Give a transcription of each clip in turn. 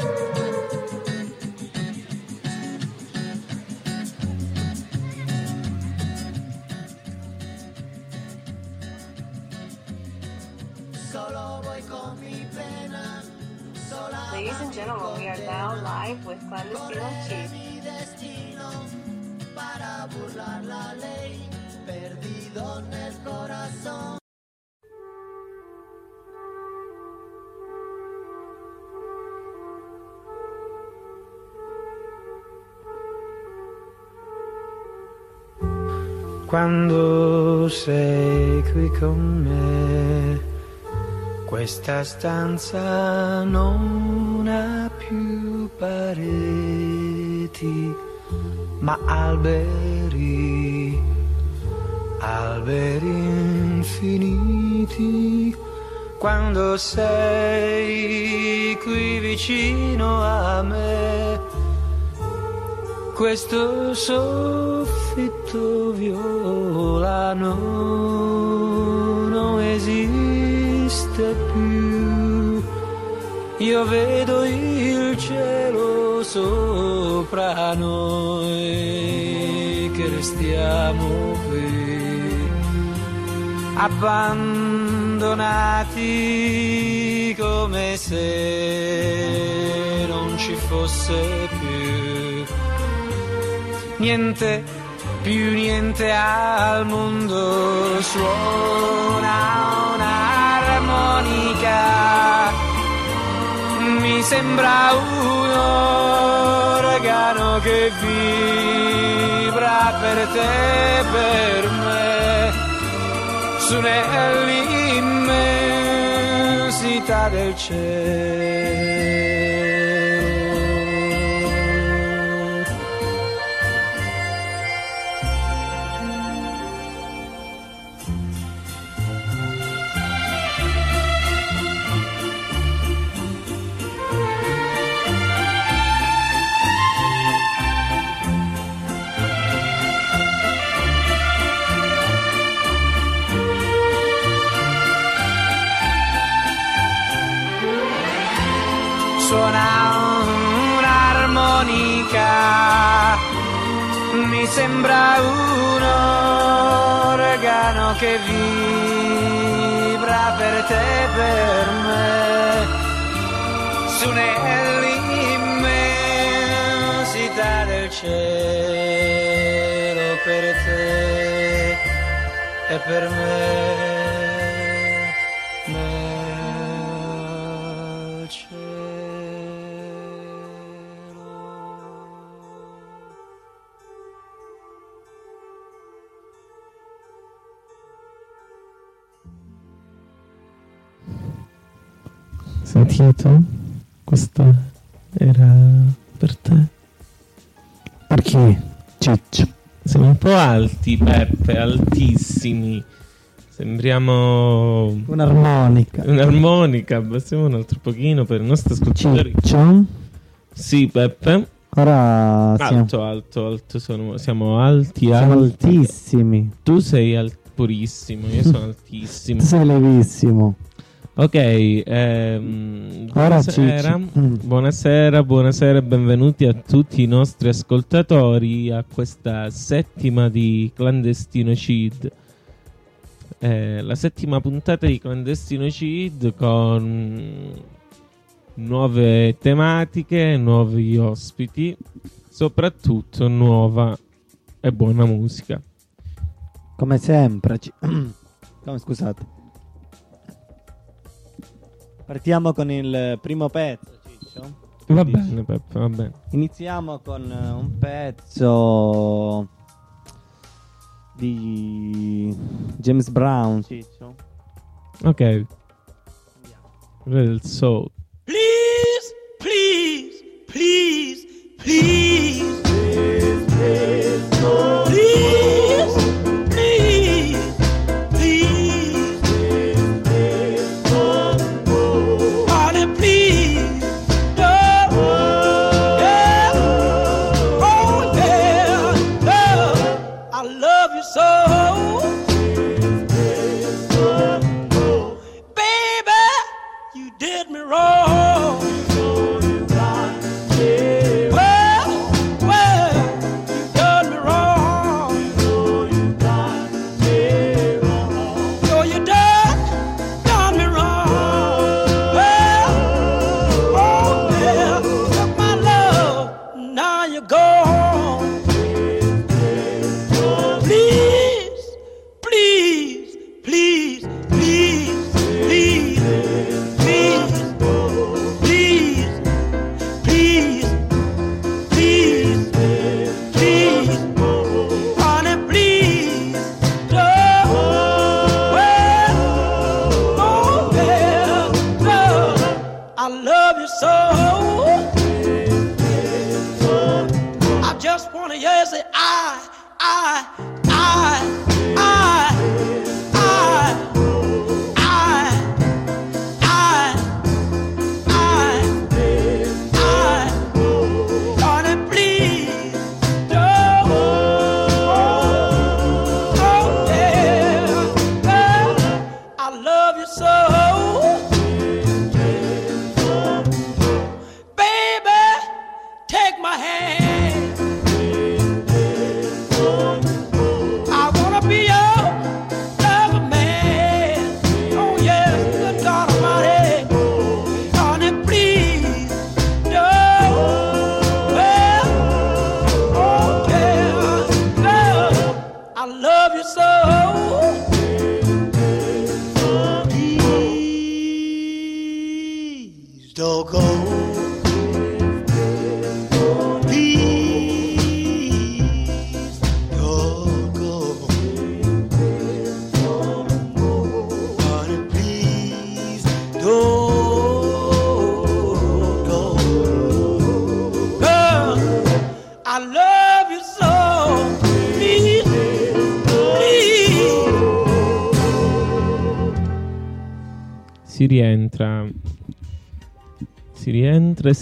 Ladies and gentlemen, we are now live with Clandestino Chief. Para burlar la ley, perdido en el corazón. Quando sei qui con me, questa stanza non ha più pareti, ma alberi, alberi infiniti. Quando sei qui vicino a me, questo soffitto violano non esiste più. Io vedo il cielo sopra noi, che restiamo qui, abbandonati come se non ci fosse più niente, più niente al mondo. Suona un'armonica, mi sembra un organo che vibra per te e per me, su nell'immensità del cielo. Suona un'armonica, mi sembra un organo che vibra per te e per me, su nell'immensità del cielo, per te e per me. Sentito? Questa era per te. Per chi? Ciccio. Siamo un po' alti, Peppe, altissimi. Sembriamo un'armonica. Un'armonica, abbassiamo un altro pochino per i nostri ascoltatori. Ciccio? Sì, Peppe. Ora alto, siamo alti, siamo altissimi. Tu sei purissimo, io sono altissimo. Tu sei levissimo. Ok, buonasera e benvenuti a tutti i nostri ascoltatori a questa settima di Clandestino Cid. La settima puntata di Clandestino Cid con nuove tematiche, nuovi ospiti, soprattutto nuova e buona musica. Come sempre. Scusate. Partiamo con il primo pezzo, Ciccio. Va bene, Peppe, va bene. Iniziamo con un pezzo di James Brown, Ciccio. Ok. Del soul. Please, please, please, please, please, please, no. Please, please, please, please, no. Honey, please, no. Yeah. Oh, yeah, no. I love you so. Baby, you did me wrong. si rientra e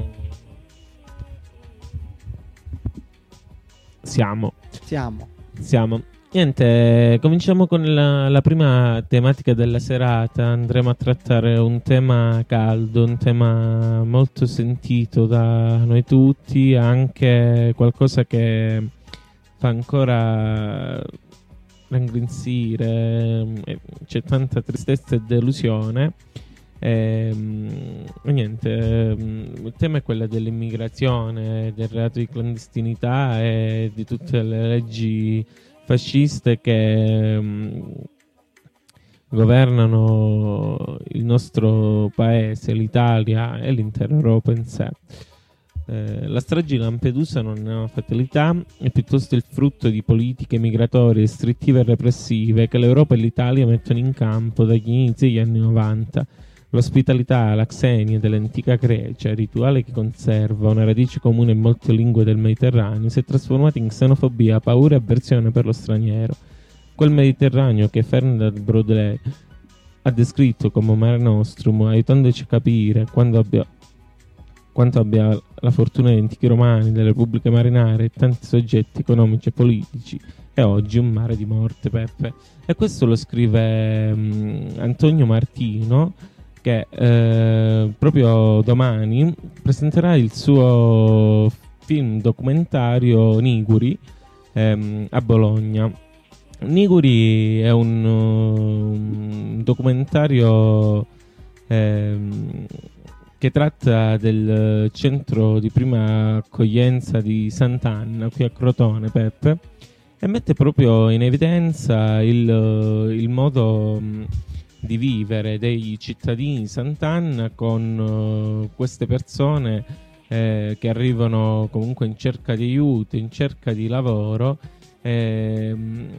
siamo. Niente, cominciamo con la prima tematica della serata. Andremo a trattare un tema caldo, un tema molto sentito da noi tutti, anche qualcosa che fa ancora raggrinzire, c'è tanta tristezza e delusione. Niente, il tema è quello dell'immigrazione, del reato di clandestinità e di tutte le leggi fasciste che governano il nostro paese, l'Italia e l'intera Europa in sé. La strage di Lampedusa non è una fatalità, è piuttosto il frutto di politiche migratorie restrittive e repressive che l'Europa e l'Italia mettono in campo dagli inizi degli anni 90. L'ospitalità, la xenia dell'antica Grecia, il rituale che conserva una radice comune in molte lingue del Mediterraneo, si è trasformato in xenofobia, paura e avversione per lo straniero. Quel Mediterraneo che Fernand Braudel ha descritto come Mare Nostrum, aiutandoci a capire quanto abbia la fortuna degli antichi romani, delle repubbliche marinare e tanti soggetti economici e politici, è oggi un mare di morte, Peppe. E questo lo scrive Antonio Martino, che proprio domani presenterà il suo film documentario Niguri a Bologna. Niguri è un documentario che tratta del centro di prima accoglienza di Sant'Anna qui a Crotone, Peppe, e mette proprio in evidenza il modo di vivere dei cittadini di Sant'Anna con queste persone che arrivano comunque in cerca di aiuto, in cerca di lavoro, e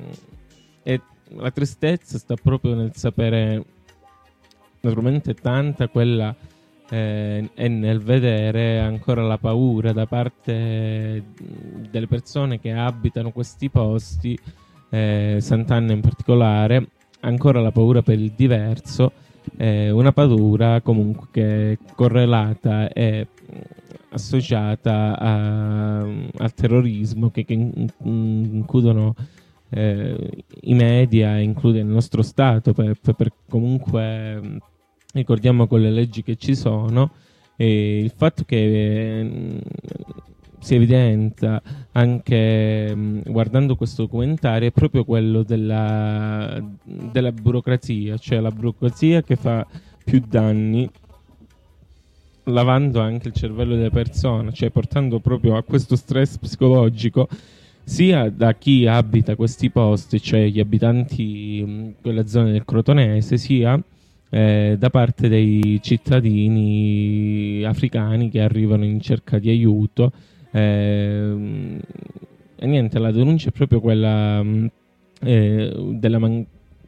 la tristezza sta proprio nel sapere, naturalmente tanta quella e nel vedere ancora la paura da parte delle persone che abitano questi posti, Sant'Anna in particolare, ancora la paura per il diverso, una paura comunque che è correlata e associata al terrorismo che includono i media, include il nostro Stato, per comunque ricordiamo con le leggi che ci sono, e il fatto che si evidenzia anche guardando questo documentario è proprio quello della burocrazia, cioè la burocrazia che fa più danni, lavando anche il cervello delle persone, cioè portando proprio a questo stress psicologico sia da chi abita questi posti, cioè gli abitanti di quella zona del Crotonese, sia da parte dei cittadini africani che arrivano in cerca di aiuto. E niente, la denuncia è proprio quella del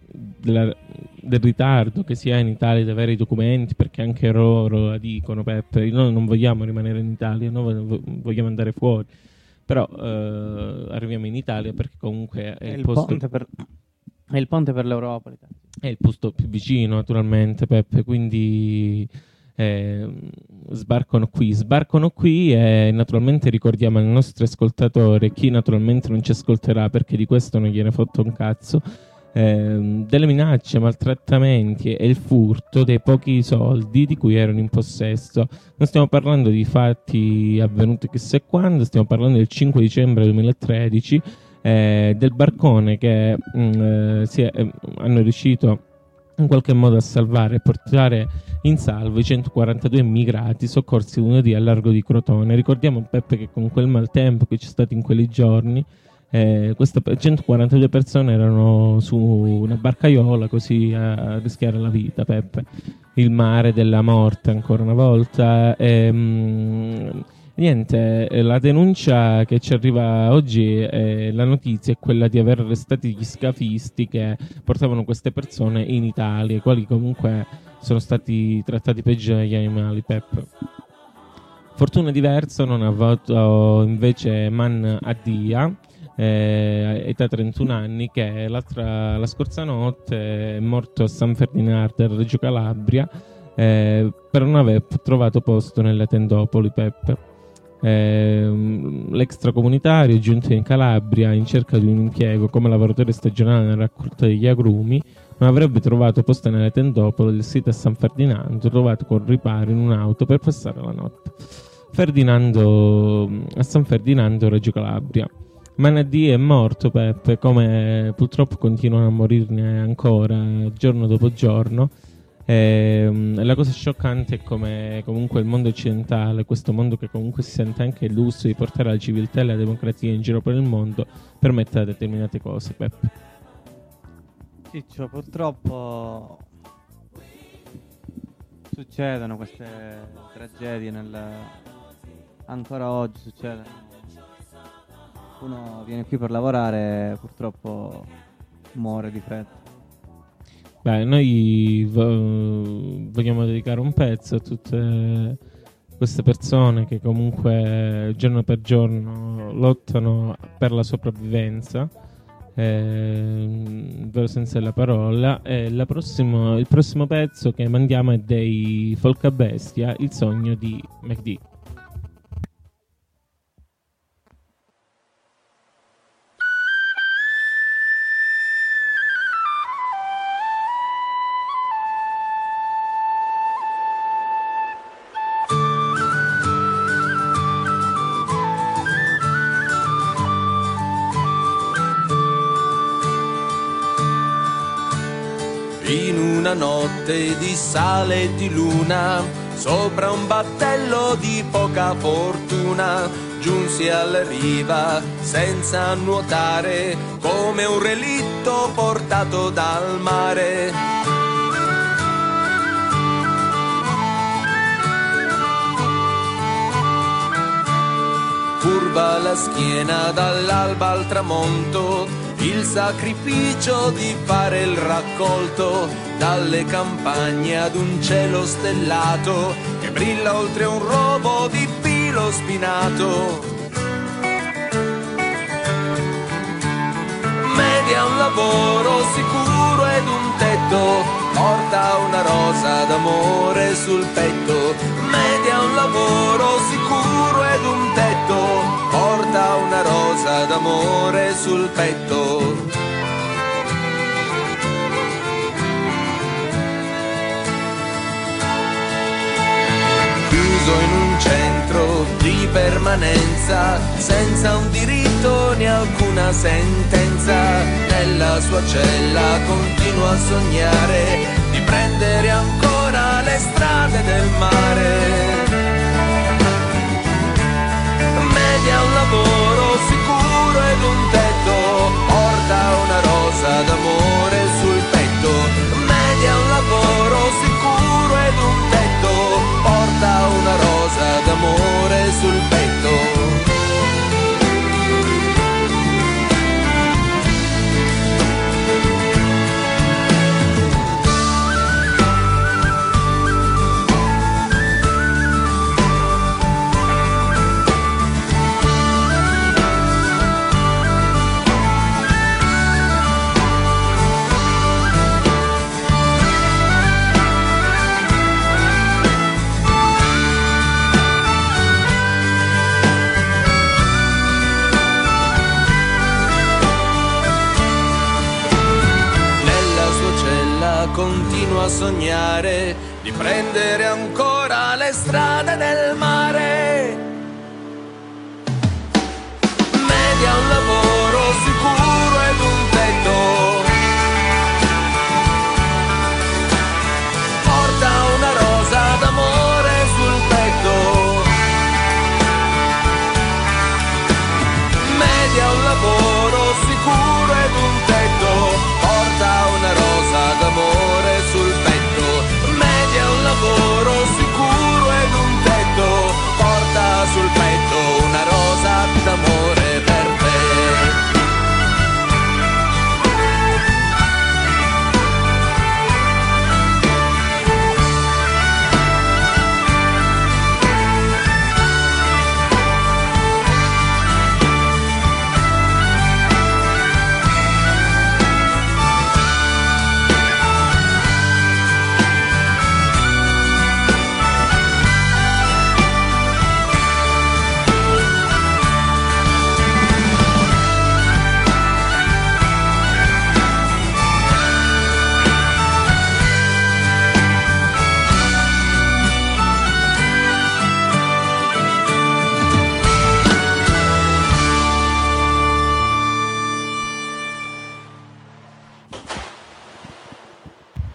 ritardo che si ha in Italia di avere i documenti, perché anche loro la dicono, Peppe, noi non vogliamo rimanere in Italia, noi vogliamo andare fuori, però arriviamo in Italia perché comunque è il posto... È il ponte per l'Europa. È il posto più vicino, naturalmente, Peppe, quindi sbarcano qui e naturalmente ricordiamo ai nostri ascoltatori, chi naturalmente non ci ascolterà perché di questo non gliene fotte un cazzo, delle minacce, maltrattamenti e il furto dei pochi soldi di cui erano in possesso. Non stiamo parlando di fatti avvenuti chissà quando, stiamo parlando del 5 dicembre 2013, del barcone che hanno riuscito in qualche modo a salvare e portare in salvo i 142 immigrati soccorsi lunedì al largo di Crotone. Ricordiamo, Peppe, che con quel maltempo che c'è stato in quei giorni, queste 142 persone erano su una barcaiola così a rischiare la vita, Peppe. Il mare della morte ancora una volta. Niente, la denuncia che ci arriva oggi, la notizia è quella di aver arrestati gli scafisti che portavano queste persone in Italia, i quali comunque sono stati trattati peggio degli animali, Peppe. Fortuna diversa non ha avuto invece Man Addia, età 31 anni, che la scorsa notte è morto a San Ferdinando, a Reggio Calabria, per non aver trovato posto nelle tendopoli. Peppe, l'extracomunitario è giunto in Calabria in cerca di un impiego come lavoratore stagionale nella raccolta degli agrumi. Non avrebbe trovato posto nelle tendopoli del sito a San Ferdinando, trovato con riparo in un'auto per passare la notte. A San Ferdinando, Reggio Calabria. Manadì è morto, Peppe, come purtroppo continuano a morirne ancora giorno dopo giorno. La cosa scioccante è come comunque il mondo occidentale, questo mondo che comunque si sente anche illuso di portare la civiltà e la democrazia in giro per il mondo, permetta determinate cose, Peppe. Ciccio, purtroppo succedono queste tragedie ancora oggi succedono. Uno viene qui per lavorare e purtroppo muore di fretta. Beh, noi vogliamo dedicare un pezzo a tutte queste persone che comunque giorno per giorno lottano per la sopravvivenza, vero senso della parola. Il prossimo pezzo che mandiamo è dei Folcabestia, Il sogno di McD. In una notte di sale e di luna, sopra un battello di poca fortuna, giunsi alla riva senza nuotare, come un relitto portato dal mare. Curva la schiena dall'alba al tramonto, il sacrificio di fare il raccolto, dalle campagne ad un cielo stellato che brilla oltre un rovo di filo spinato. Media un lavoro sicuro ed un tetto, porta una rosa d'amore sul petto. Media un lavoro sicuro ed un tetto, porta una rosa d'amore sul petto. Chiuso in un centro di permanenza, senza un diritto né alcuna sentenza, nella sua cella continua a sognare di prendere ancora le strade del mare. Media un lavoro sicuro ed un tetto, porta una rosa d'amore sul petto. Media un lavoro sicuro ed un tetto, porta una rosa d'amore sul petto. Continuo a sognare di prendere ancora le strade del mare. Media un lavoro sicuro ed un tetto, porta una rosa d'amore sul petto. Media un lavoro sicuro ed un tetto, porta una rosa d'amore sul petto. Media un lavoro sicuro ed un tetto, porta sul petto una rosa d'amore per te.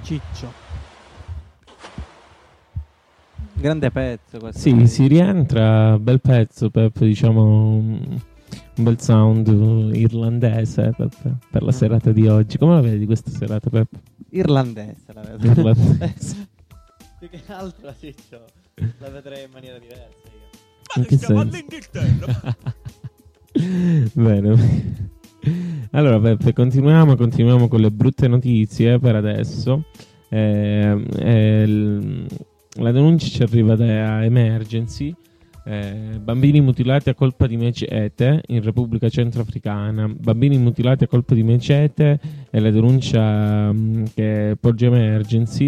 Ciccio. Grande pezzo questo. Sì, si rientra, bel pezzo, Peppe, diciamo un bel sound irlandese, Peppe, per la serata di oggi. Come la vedi questa serata, Peppe? Irlandese la vedo. Irlandese. Più che altro, Ciccio, la vedrei in maniera diversa io. In che senso? Bene. Allora, Peppe, continuiamo con le brutte notizie per adesso. La denuncia ci arriva da Emergency. Bambini mutilati a colpa di mecete in Repubblica Centroafricana. Bambini mutilati a colpa di mecete è la denuncia che poggia Emergency.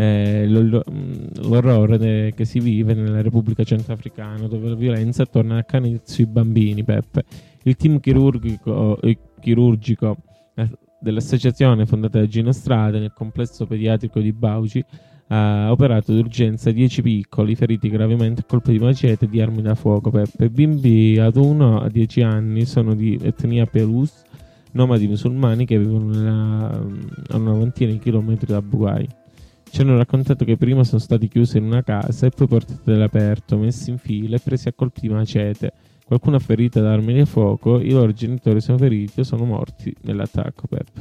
L'orrore che si vive nella Repubblica Centroafricana, dove la violenza torna a accanire sui bambini, Peppe. Il team chirurgico dell'associazione fondata da Gino Strada nel complesso pediatrico di Bauchi ha operato d'urgenza 10 piccoli feriti gravemente a colpi di macete e di armi da fuoco, Peppe. Bimbi ad 1 a 10 anni sono di etnia Pelus, nomadi musulmani che vivono a una ventina di chilometri da Bugai. Ci hanno raccontato che prima sono stati chiusi in una casa e poi portati all'aperto, messi in fila e presi a colpi di macete. Qualcuno ha ferito da armi da fuoco, i loro genitori sono feriti o sono morti nell'attacco, Peppe.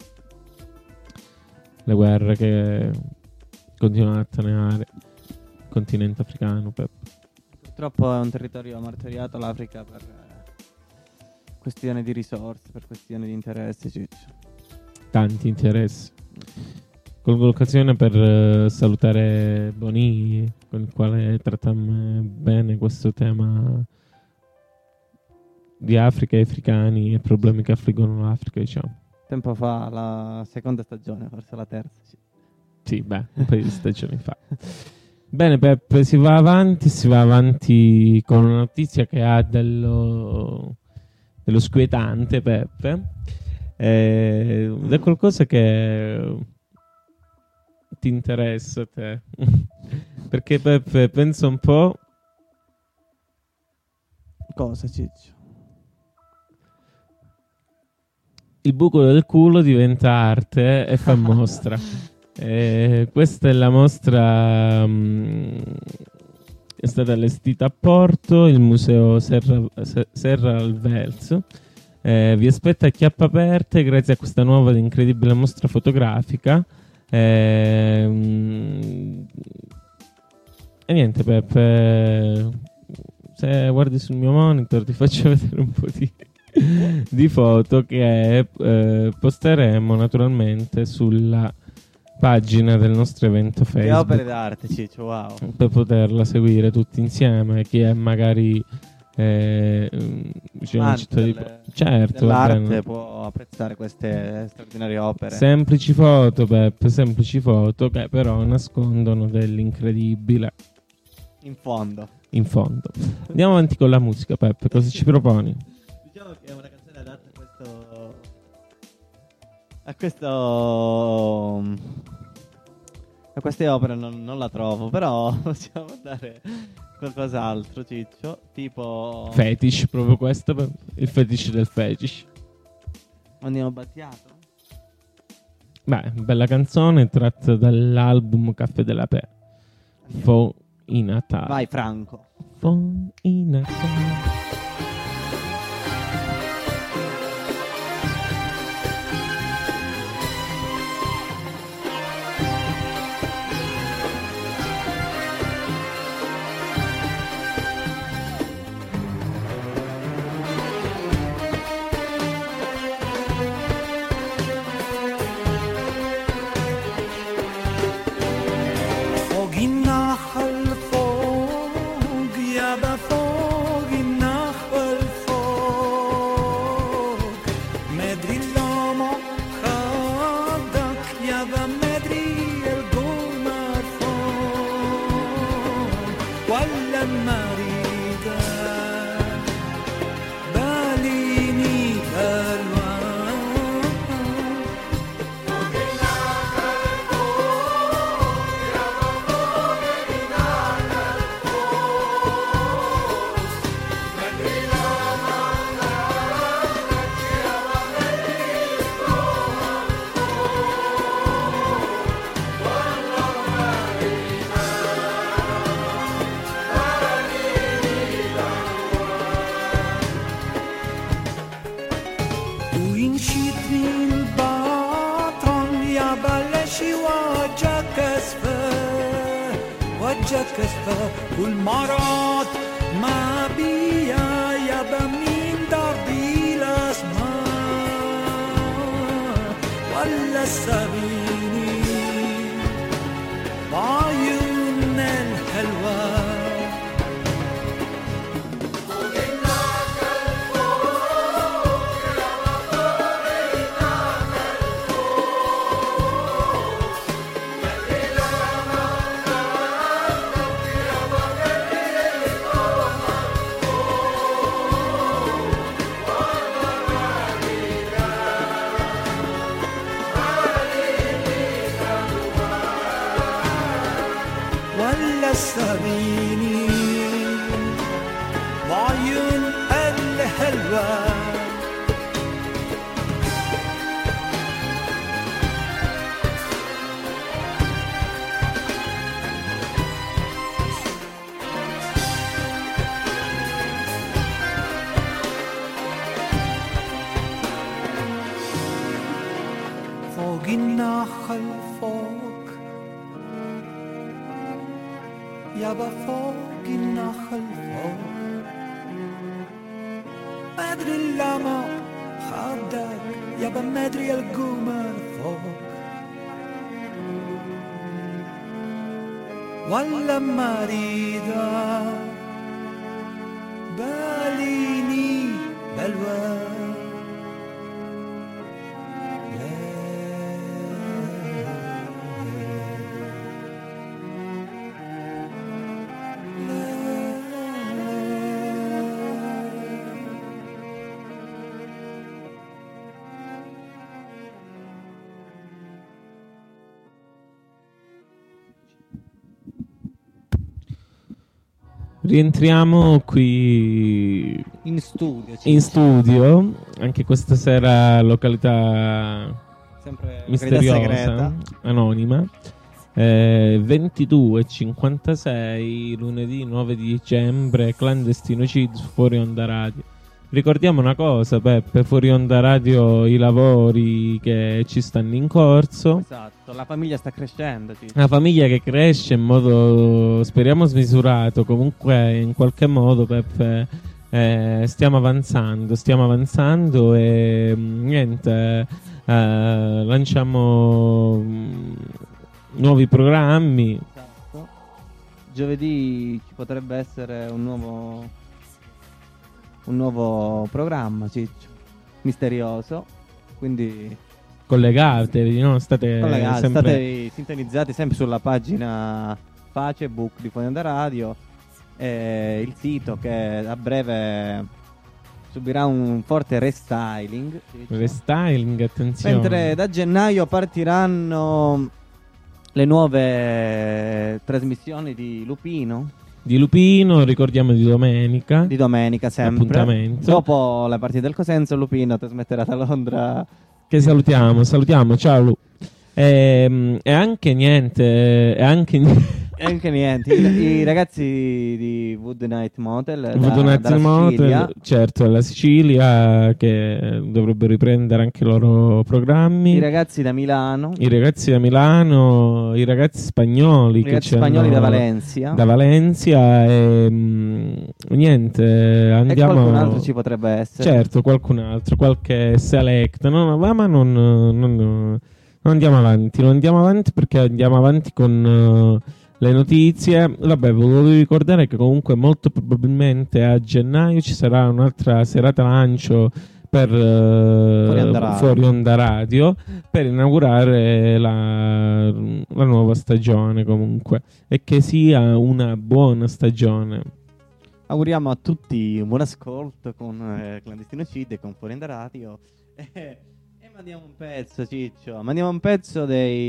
Le guerre che continuano a taneare il continente africano, Peppe. Purtroppo è un territorio martoriato l'Africa per questione di risorse, per questione di interessi, Ciccio. Tanti interessi. Colgo l'occasione per salutare Boni, con il quale trattammo bene questo tema di Africa e africani e problemi che affliggono l'Africa, diciamo. Tempo fa, la seconda stagione, forse la terza. Sì, beh, un paio di stagioni fa. Bene, Peppe, si va avanti con una notizia che ha dello squietante, Peppe. Ed è qualcosa che ti interessa a te. Perché, Peppe, pensa un po'. Cosa, Ciccio? Il buco del culo diventa arte e fa mostra. Questa è la mostra, è stata allestita a Porto, il museo Serra al Vels. Vi aspetta a chiappe aperte grazie a questa nuova ed incredibile mostra fotografica. E niente, Peppe, se guardi sul mio monitor ti faccio vedere un po' di foto che posteremo naturalmente sulla pagina del nostro evento Facebook. Che opere d'arte, Ciccio, wow. Per poterla seguire tutti insieme. Chi è magari vicino alla città di certo, dell'arte può apprezzare queste straordinarie opere. Semplici foto, Peppe, semplici foto che però nascondono dell'incredibile in fondo. Andiamo avanti con la musica, Peppe, cosa ci proponi? Diciamo che è una canzone adatta a queste opere non la trovo, però possiamo andare qualcos'altro, Ciccio, tipo fetish, proprio questo, il fetish del fetish. Andiamo Battiato? Beh, bella canzone tratta dall'album Caffè della Pe. Fo in Natale. Vai Franco. Fo in Natale. فوق النخل بلشی وجهك اصفر وجهك اصفر والمرات ما بيا يا بمين دربي الاسماء ولا السبيني بعيون الحلوة السبيني بعيون الحلوة فوق النخل فوق يابا فوق النخل فوق ما ادري اللامع خدك يابا ما ادري القمر فوق ولا مريضة باليني بلوى Rientriamo qui in studio. in studio, anche questa sera località Sempre misteriosa, segreta. anonima. 22:56 lunedì 9 di dicembre, Clandestino Cid fuori onda radio. Ricordiamo una cosa, Peppe, fuori onda radio i lavori che ci stanno in corso. Esatto, la famiglia sta crescendo. Una famiglia che cresce in modo, speriamo, smisurato. Comunque, in qualche modo, Peppe, stiamo avanzando e niente, lanciamo nuovi programmi. Esatto. Giovedì ci potrebbe essere un nuovo programma, Ciccio, misterioso, quindi Collegatevi, no? State sempre... state sintonizzati sempre sulla pagina Facebook di Fuori Onda Radio e il sito che a breve subirà un forte restyling, Ciccio. Restyling, attenzione. Mentre da gennaio partiranno le nuove trasmissioni di Lupino. Di Lupino, ricordiamo di domenica. Di domenica sempre. Appuntamento. Dopo la partita del Cosenza, Lupino trasmetterà da Londra. Che salutiamo, ciao Lu. E anche niente, E anche niente, i ragazzi di Wood Night Motel Night dalla Motel, Sicilia. certo, alla Sicilia, che dovrebbero riprendere anche i loro programmi. I ragazzi da Milano. I ragazzi da Milano, i ragazzi spagnoli. Da Valencia. Da Valencia e niente, andiamo. E qualcun altro ci potrebbe essere. Certo, qualcun altro, qualche select. No, ma non andiamo avanti perché andiamo avanti con le notizie. Vabbè, volevo ricordare che comunque molto probabilmente a gennaio ci sarà un'altra serata lancio per Fuori Onda Radio per inaugurare la nuova stagione comunque, e che sia una buona stagione. Auguriamo a tutti un buon ascolto con Clandestino Cid e con Fuori Onda Radio. E mandiamo un pezzo, Ciccio. Mandiamo un pezzo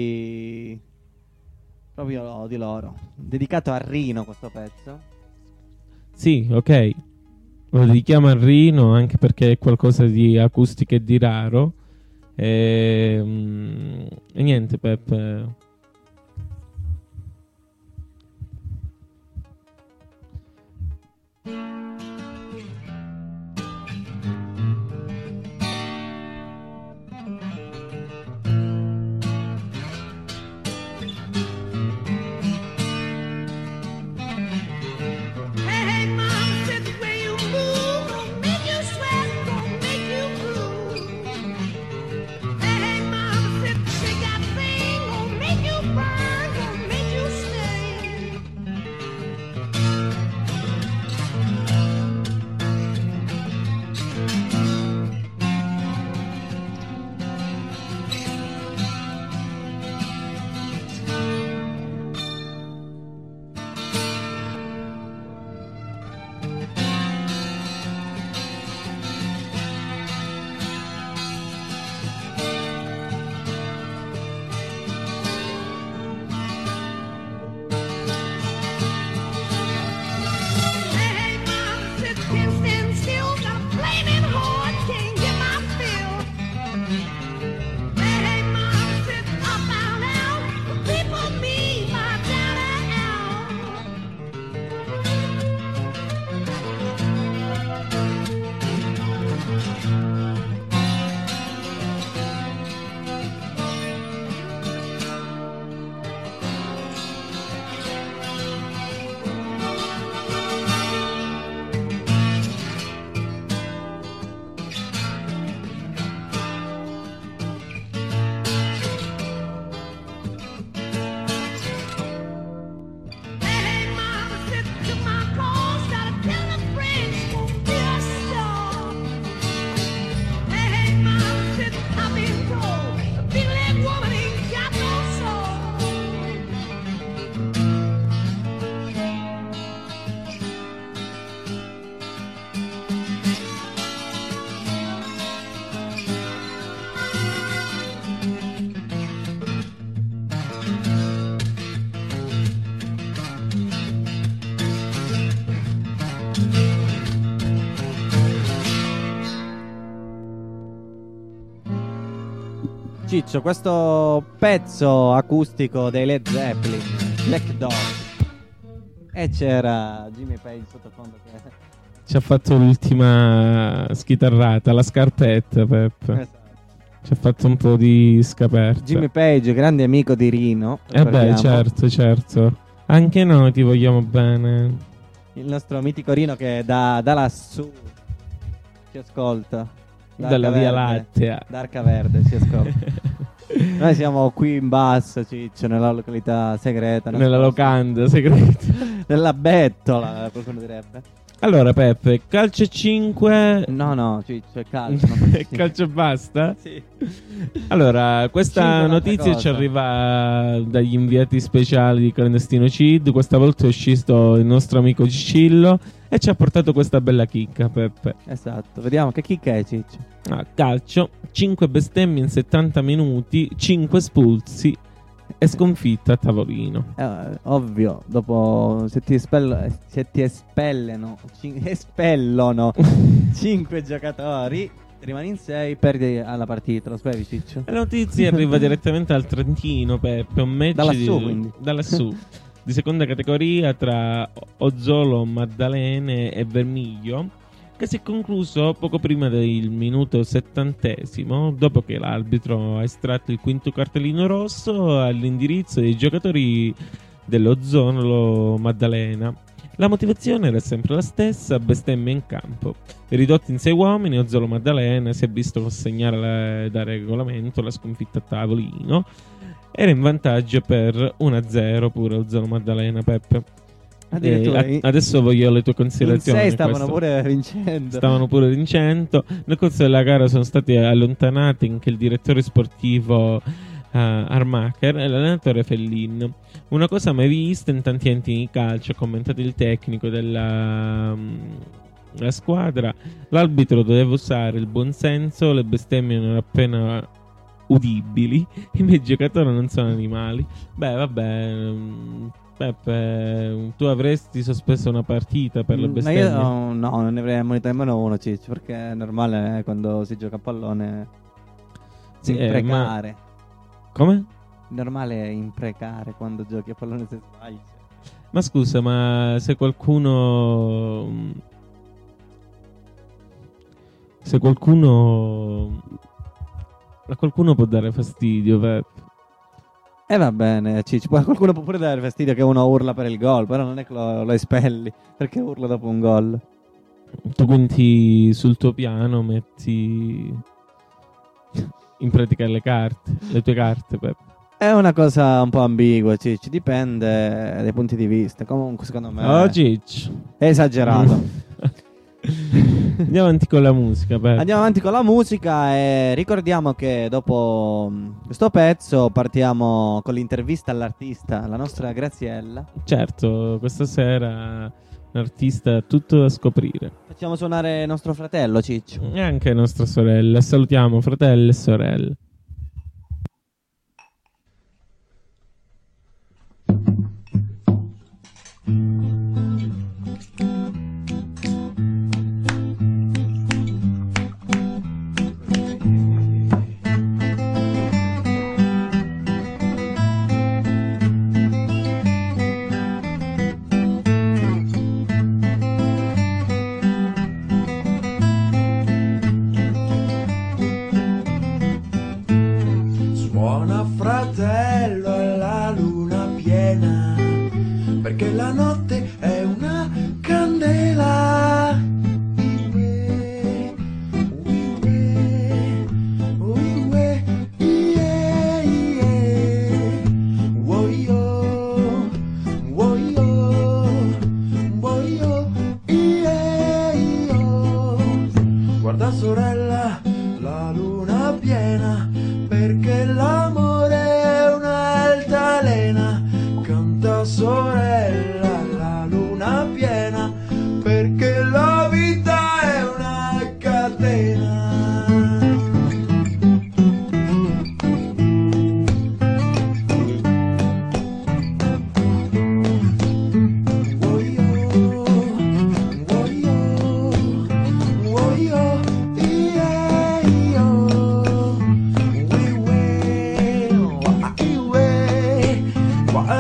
proprio di loro. Dedicato a Rino questo pezzo. Sì, ok. Lo dedichiamo a Rino anche perché è qualcosa di acustica e di raro. E niente, Peppe. Ciccio, questo pezzo acustico dei Led Zeppelin, Black Dog, e c'era Jimmy Page sottofondo che... Ci ha fatto l'ultima schitarrata, la scarpetta, Peppe. Esatto. Ci ha fatto un po' di scaperta. Jimmy Page, grande amico di Rino. Eh beh, ricordiamo. certo. Anche noi ti vogliamo bene. Il nostro mitico Rino che da lassù ci ascolta. Dalla Via Lattea. Da Arca Verde ci ascolta. Noi siamo qui in basso, Ciccio, nella località segreta. Nella locanda segreta. Nella bettola, qualcuno direbbe. Allora, Peppe, calcio 5. No, Ciccio, è calcio. E calcio e basta? Sì. Allora, questa 5 notizia cosa. ci arriva dagli inviati speciali di Clandestino Cid. Questa volta è uscito il nostro amico Cicillo e ci ha portato questa bella chicca, Peppe. Esatto, vediamo che chicca è, Ciccio. Calcio, 5 bestemmie in 70 minuti, 5 espulsi e sconfitta a tavolino. Ovvio, dopo se ti espellono 5 giocatori, rimani in 6, perdi alla partita, lo sapevi, Ciccio? La notizia arriva direttamente dal Trentino, Peppe, un match Da lassù, quindi. da lassù, di seconda categoria tra Ozzolo, Maddalene e Vermiglio, che si è concluso poco prima del minuto 70°, dopo che l'arbitro ha estratto il quinto cartellino rosso all'indirizzo dei giocatori dell'Ozzolo Maddalena. La motivazione era sempre la stessa, bestemmia in campo. Ridotti in 6 uomini, Ozzolo Maddalena si è visto consegnare da regolamento la sconfitta a tavolino. Era in vantaggio per 1-0 pure Ozzolo Maddalena, Peppe. Adesso voglio le tue considerazioni. In 6 stavano pure vincendo. Nel corso della gara sono stati allontanati anche il direttore sportivo Armacher e l'allenatore Fellin. Una cosa mai vista in tanti enti di calcio, ha commentato il tecnico della squadra. L'arbitro doveva usare il buonsenso, le bestemmie erano appena udibili, i miei giocatori non sono animali. Beh, vabbè, Peppe, tu avresti sospeso una partita per le bestemmie? Io no, non ne avrei ammonito nemmeno uno, Ciccio, perché è normale quando si gioca a pallone imprecare. Come? Normale imprecare quando giochi a pallone se sbagli. Ma scusa, ma se qualcuno a qualcuno può dare fastidio, Peppe. Va bene, Ciccio, qualcuno può pure dare fastidio che uno urla per il gol, però non è che lo espelli, perché urla dopo un gol. Tu quindi sul tuo piano metti in pratica le tue carte, Peppe. È una cosa un po' ambigua, Ciccio, dipende dai punti di vista. Comunque secondo me Ciccio è esagerato. Andiamo avanti con la musica, Peppe. Andiamo avanti con la musica e ricordiamo che dopo questo pezzo partiamo con l'intervista all'artista, la nostra Graziella. Certo, questa sera un artista tutto da scoprire. Facciamo suonare nostro fratello, Ciccio. E anche nostra sorella. Salutiamo fratelli e sorelle. Suona fratello alla luna piena, perché la notte è una candela. Uiue, uiue, uiue, ie, ie. Woio, woio, woio, ie, io. Guarda sorella, la luna piena, perché l'amore è un'altalena. Canta sorella, la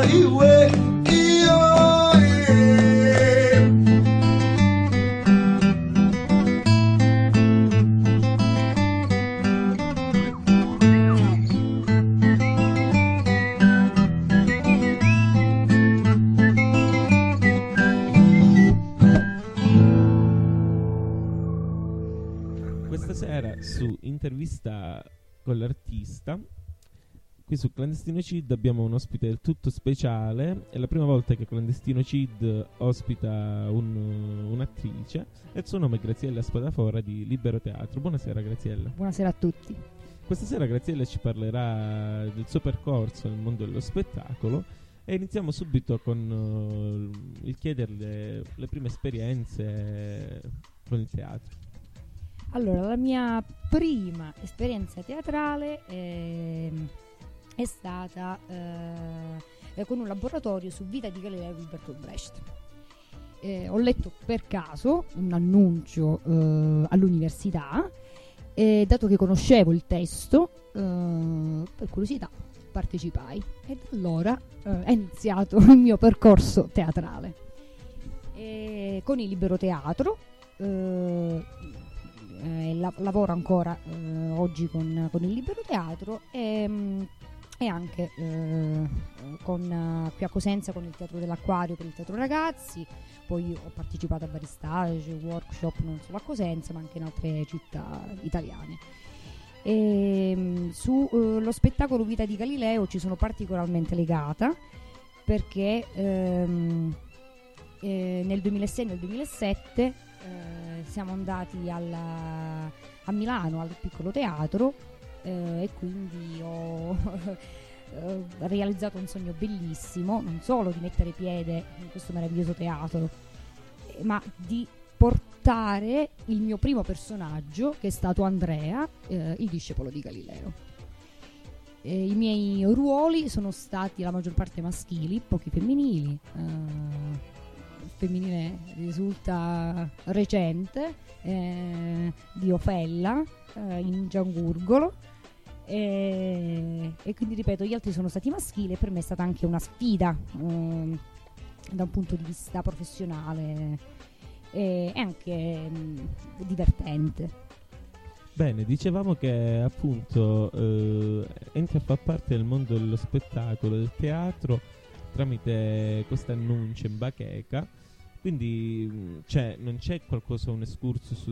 iwe, io, Questa sera su Intervista con l'artista, qui su Clandestino Cid abbiamo un ospite del tutto speciale. È la prima volta che Clandestino Cid ospita un'attrice e il suo nome è Graziella Spadafora di Libero Teatro. Buonasera Graziella. Buonasera a tutti. Questa sera Graziella ci parlerà del suo percorso nel mondo dello spettacolo e iniziamo subito con il chiederle le prime esperienze con il teatro. Allora, la mia prima esperienza teatrale è stata con un laboratorio su Vita di Galileo di Bertolt Brecht. Ho letto per caso un annuncio all'università e dato che conoscevo il testo, per curiosità partecipai e da allora è iniziato il mio percorso teatrale. Con il Libero Teatro lavoro ancora oggi con il Libero Teatro e anche qui a Cosenza con il Teatro dell'Acquario per il Teatro Ragazzi. Poi ho partecipato a vari stage, workshop non solo a Cosenza ma anche in altre città italiane. Sullo spettacolo Vita di Galileo ci sono particolarmente legata perché nel 2006 e nel 2007 siamo andati a Milano al Piccolo Teatro e quindi ho realizzato un sogno bellissimo, non solo di mettere piede in questo meraviglioso teatro, ma di portare il mio primo personaggio, che è stato Andrea, il discepolo di Galileo. I miei ruoli sono stati la maggior parte maschili, pochi femminili. Il femminile risulta recente, di Ofella in Giangurgolo, e quindi ripeto, gli altri sono stati maschili e per me è stata anche una sfida da un punto di vista professionale e anche divertente. Bene, dicevamo che appunto entri a far parte del mondo dello spettacolo, del teatro, tramite questo annuncio in bacheca, quindi non c'è qualcosa, un excursus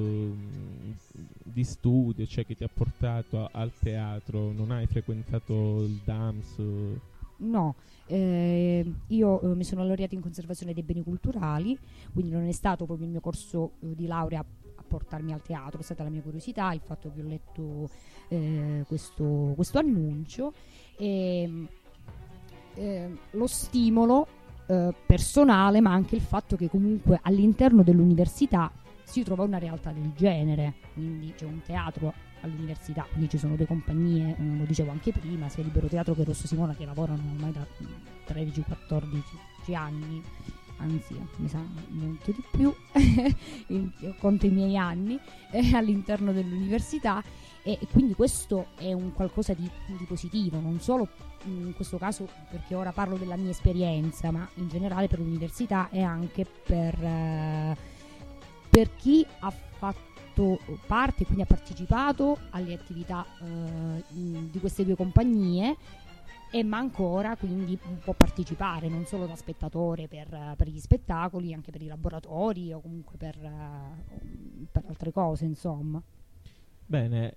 di studio, cioè che ti ha portato al teatro, non hai frequentato il DAMS? No, io mi sono laureata in conservazione dei beni culturali, quindi non è stato proprio il mio corso di laurea a portarmi al teatro, è stata la mia curiosità, il fatto che ho letto questo annuncio e lo stimolo personale, ma anche il fatto che comunque all'interno dell'università si trova una realtà del genere, quindi c'è un teatro all'università, quindi ci sono due compagnie, lo dicevo anche prima, sia Libero Teatro che Rosso Simona, che lavorano ormai da 13-14 anni, anzi mi sa molto di più, io conto i miei anni all'interno dell'università e quindi questo è un qualcosa di positivo, non solo in questo caso perché ora parlo della mia esperienza, ma in generale per l'università e anche per chi ha fatto parte, quindi ha partecipato alle attività di queste due compagnie ma ancora quindi può partecipare non solo da spettatore per gli spettacoli, anche per i laboratori o comunque per altre cose, insomma. Bene,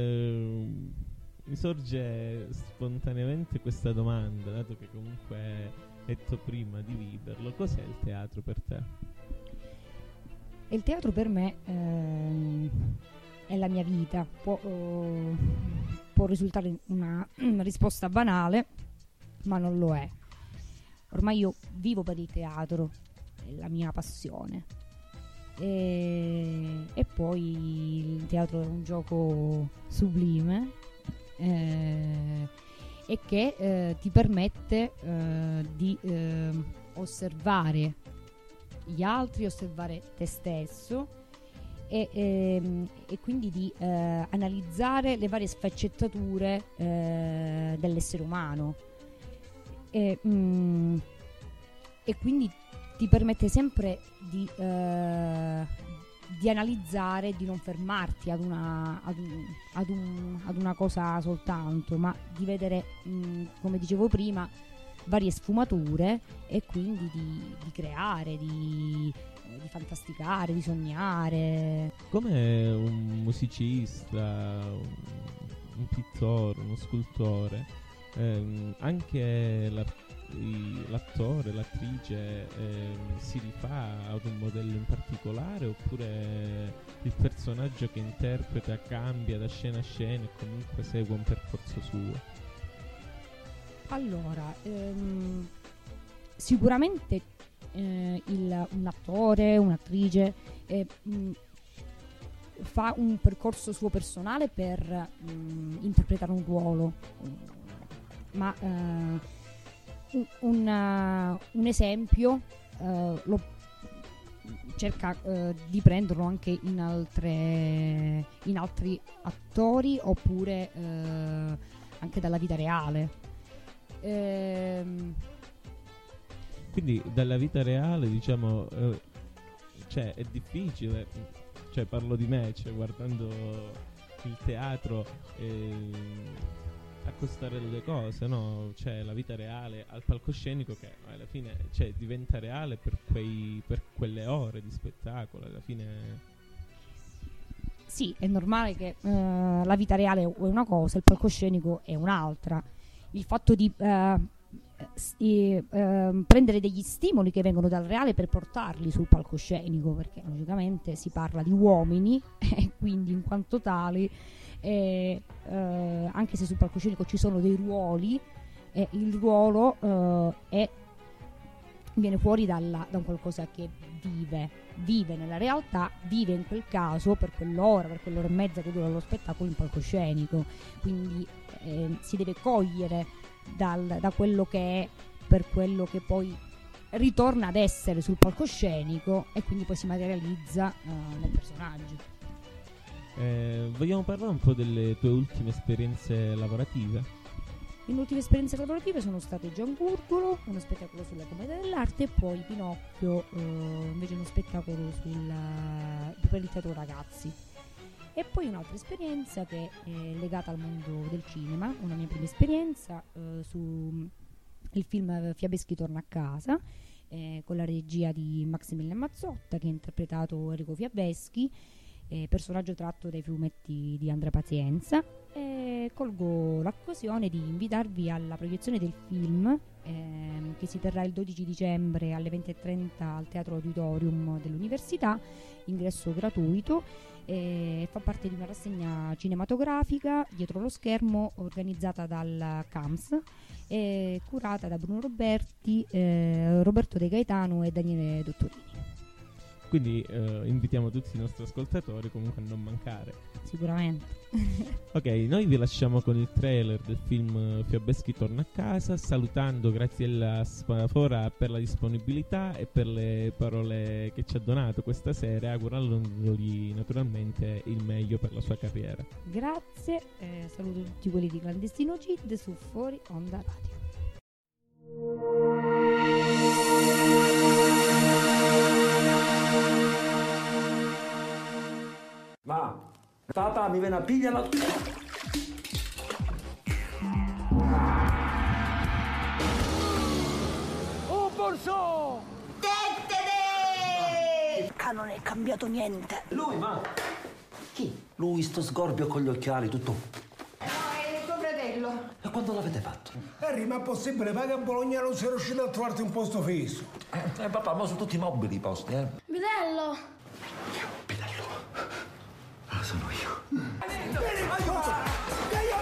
mi sorge spontaneamente questa domanda, dato che comunque hai detto prima di viverlo. Cos'è il teatro per te? Il teatro per me è la mia vita. Può risultare una risposta banale, ma non lo è. Ormai io vivo per il teatro, è la mia passione. E poi il teatro è un gioco sublime e che ti permette di osservare gli altri, osservare te stesso e quindi di analizzare le varie sfaccettature dell'essere umano. e quindi ti permette sempre di analizzare, di non fermarti ad una cosa soltanto, ma di vedere, come dicevo prima, varie sfumature, e quindi di creare, di fantasticare, di sognare. Come un musicista, un pittore, uno scultore, anche l'attore, l'attrice si rifà ad un modello in particolare, oppure il personaggio che interpreta cambia da scena a scena e comunque segue un percorso suo? Allora, sicuramente un attore, un'attrice fa un percorso suo personale per interpretare un ruolo, ma un esempio lo cerca di prenderlo anche in altri attori, oppure anche dalla vita reale. Quindi dalla vita reale, diciamo, cioè è difficile, cioè parlo di me, cioè guardando il teatro, accostare le due cose, no? Cioè la vita reale al palcoscenico, che alla fine, cioè, diventa reale per quelle ore di spettacolo, alla fine. Sì, è normale che la vita reale è una cosa, il palcoscenico è un'altra. Il fatto di prendere degli stimoli che vengono dal reale per portarli sul palcoscenico, perché logicamente si parla di uomini e quindi in quanto tali, anche se sul palcoscenico ci sono dei ruoli, il ruolo viene fuori da un qualcosa che vive nella realtà, vive in quel caso per quell'ora e mezza che dura lo spettacolo in palcoscenico, quindi si deve cogliere da quello che è per quello che poi ritorna ad essere sul palcoscenico, e quindi poi si materializza nel personaggio. Vogliamo parlare un po' delle tue ultime esperienze lavorative? Le ultime esperienze lavorative sono state Giangurgolo, uno spettacolo sulla commedia dell'arte, e poi Pinocchio, invece uno spettacolo per il teatro ragazzi. E poi un'altra esperienza che è legata al mondo del cinema, una mia prima esperienza su il film Fiabeschi torna a casa, con la regia di Maximiliano Mazzotta, che ha interpretato Enrico Fiabeschi, personaggio tratto dai fumetti di Andrea Pazienza. Colgo l'occasione di invitarvi alla proiezione del film, che si terrà il 12 dicembre alle 20:30 al Teatro Auditorium dell'Università, ingresso gratuito. Fa parte di una rassegna cinematografica dietro lo schermo organizzata dal CAMS, curata da Bruno Roberti, Roberto De Gaetano e Daniele Dottorini. Quindi invitiamo tutti i nostri ascoltatori comunque a non mancare. Sicuramente. Ok, noi vi lasciamo con il trailer del film Fiabeschi torna a casa, salutando Graziella Spadafora per la disponibilità e per le parole che ci ha donato questa sera, augurandogli naturalmente il meglio per la sua carriera. Grazie, saluto tutti quelli di Clandestino Cid su Fuori Onda Radio. Ma tata mi viene a pigliare Oh, Borso! Non è cambiato niente. lui, ma chi? Lui, sto sgorbio con gli occhiali, tutto. No, è tuo fratello. E quando l'avete fatto? Harry, ma è possibile? Ma che a Bologna non sei riuscito a trovarti un posto fisso? Papà, ma sono tutti mobili i posti, Vitello. Pidello. Ah, sono io. Vieni qua! Che io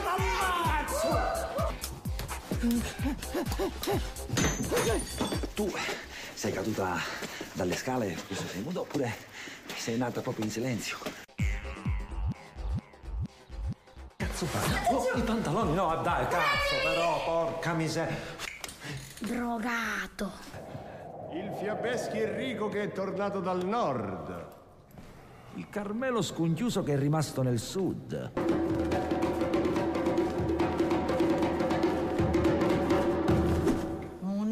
t'ammazzo! Tu sei caduta dalle scale, sei muto, oppure sei nata proprio in silenzio? Cazzo fai? Oh, i pantaloni no, dai, cazzo, però, porca miseria. Drogato. Il Fiabeschi Enrico che è tornato dal nord. Il Carmelo Scunchiuso che è rimasto nel sud.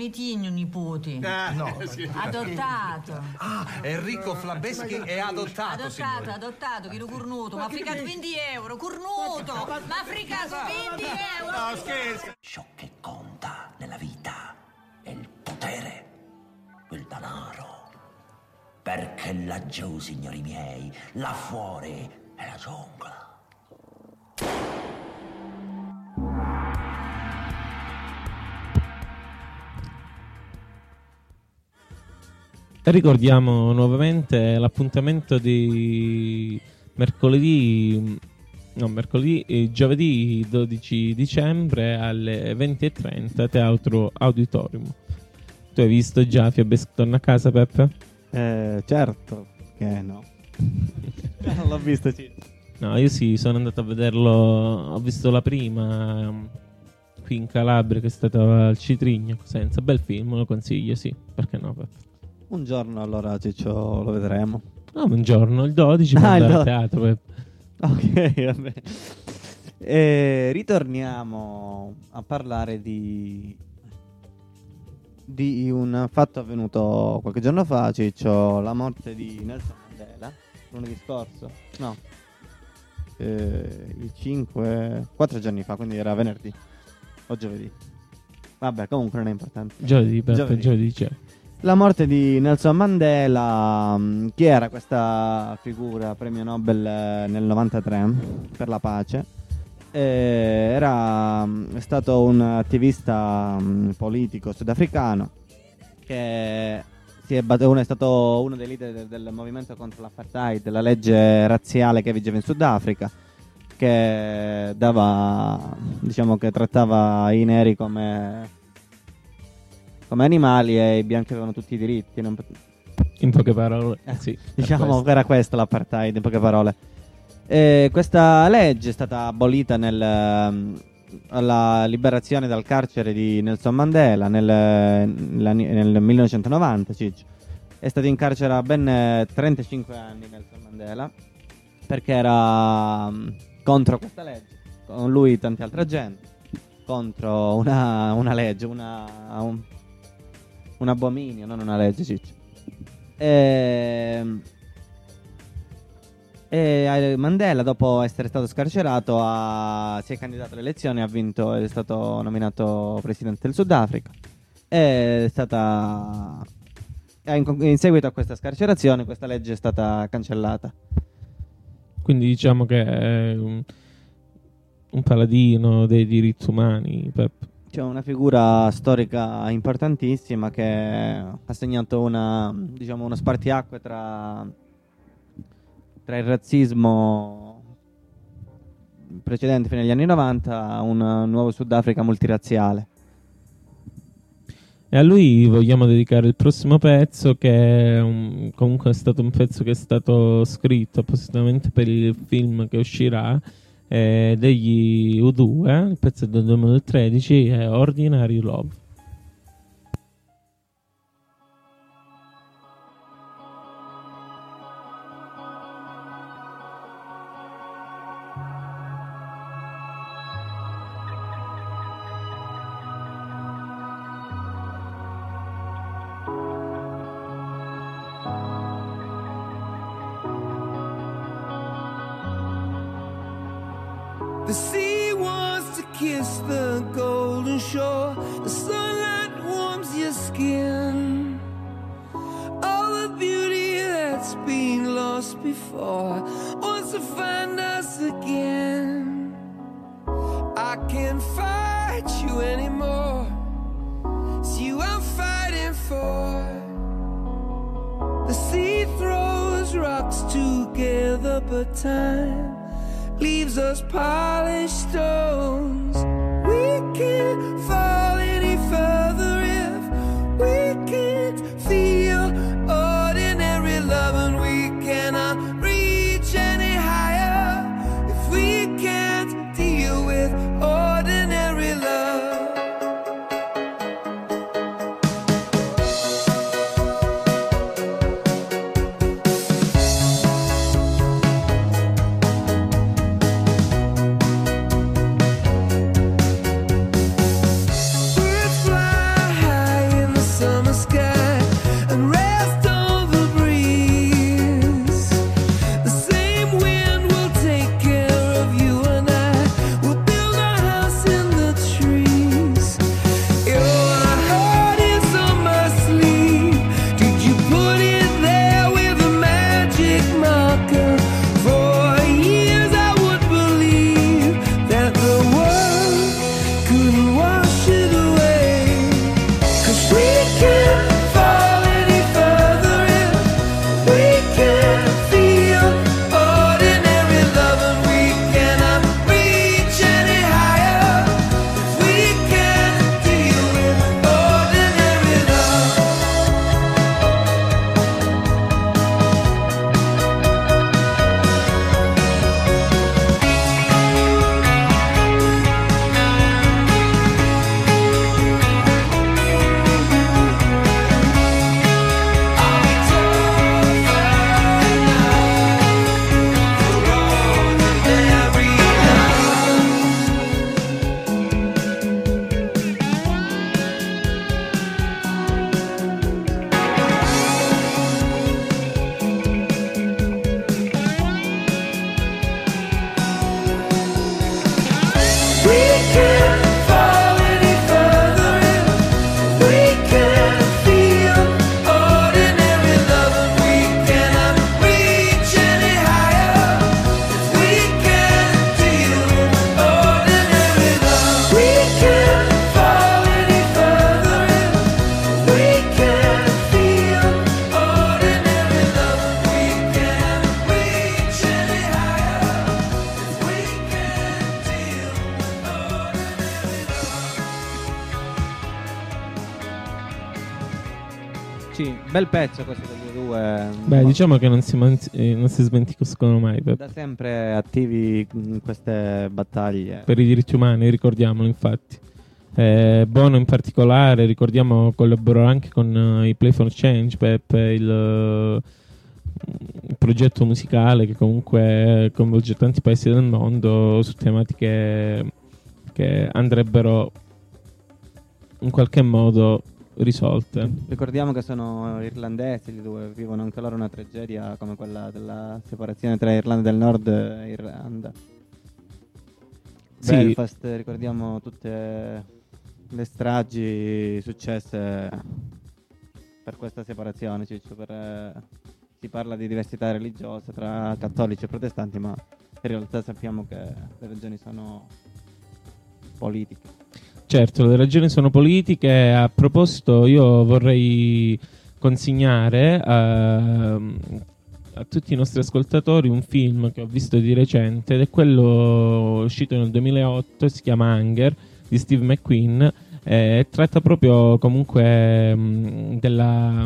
nitinho, nipoti. No. Adottato. Enrico Flabeschi è adottato, signore. Adottato, chi lo cornuto? Ma ha fricato 20 euro, cornuto! Ma ha fricato 20 euro! No, scherzo! Ciò che conta nella vita è il potere, il denaro. Perché laggiù, signori miei, là fuori è la giungla. Ricordiamo nuovamente l'appuntamento di giovedì 12 dicembre alle 20:30 Teatro Auditorium. Tu hai visto già Fiabeschi torna a casa, Peppe? Certo che no. Non l'ho visto, sì. No, io sì, sono andato a vederlo, ho visto la prima qui in Calabria, che è stata al Citrigno, Cosenza. Bel film, lo consiglio, sì, perché no, Peppe? Un giorno allora Ciccio lo vedremo. No, un giorno, il 12 per andare a teatro, Peppe. Ok, vabbè. E ritorniamo a parlare di un fatto avvenuto qualche giorno fa, Ciccio, la morte di Nelson Mandela, lunedì scorso. No. Il 4 giorni fa, quindi era venerdì o giovedì. Vabbè, comunque non è importante. Giovedì, Peppe, giovedì c'è. La morte di Nelson Mandela, chi era questa figura, premio Nobel nel 93 per la pace? È stato un attivista politico sudafricano che è stato uno dei leader del movimento contro l'apartheid, della legge razziale che vigeva in Sudafrica, che che trattava i neri come animali e i bianchi avevano tutti i diritti. In poche parole, sì. Diciamo che era questa l'apartheid, in poche parole. Questa legge è stata abolita alla liberazione dal carcere di Nelson Mandela nel 1990. Ciccio. È stato in carcere a ben 35 anni Nelson Mandela, perché era contro questa legge, con lui e tanta altra gente, contro una legge, un abominio, non una legge, Ciccio. E Mandela, dopo essere stato scarcerato, si è candidato alle elezioni, ha vinto ed è stato nominato presidente del Sudafrica. In seguito a questa scarcerazione, questa legge è stata cancellata. Quindi diciamo che è un paladino dei diritti umani, Pep. C'è una figura storica importantissima che ha segnato uno spartiacque tra il razzismo precedente fino agli anni 90 a un nuovo Sudafrica multiraziale. E a lui vogliamo dedicare il prossimo pezzo, che comunque è stato un pezzo che è stato scritto appositamente per il film che uscirà, degli U2. Il pezzo è del 2013, è Ordinary Love. The sea wants to kiss the golden shore. The sunlight warms your skin. All the beauty that's been lost before wants to find us again. I can't fight you anymore. It's you I'm fighting for. The sea throws rocks together, but time leaves us polished stones. We can't fall any further if we can't feel ordinary love, and we cannot reach any higher if we can't deal with ordinary love. Sì, bel pezzo questo degli due. Beh, diciamo che non si smentiscono mai da sempre attivi in queste battaglie per i diritti umani, ricordiamolo infatti. Bono in particolare, ricordiamo, collaborò anche con i Play for Change, il progetto musicale che comunque coinvolge tanti paesi del mondo su tematiche che andrebbero in qualche modo risolte. Ricordiamo che sono irlandesi, gli due vivono anche loro una tragedia come quella della separazione tra Irlanda del Nord e Irlanda. Sì. Belfast, ricordiamo tutte le stragi successe per questa separazione, Ciccio, si parla di diversità religiosa tra cattolici e protestanti, ma in realtà sappiamo che le ragioni sono politiche. Certo, le ragioni sono politiche. A proposito, io vorrei consegnare a tutti i nostri ascoltatori un film che ho visto di recente, ed è quello uscito nel 2008, si chiama Hunger, di Steve McQueen. Tratta proprio comunque della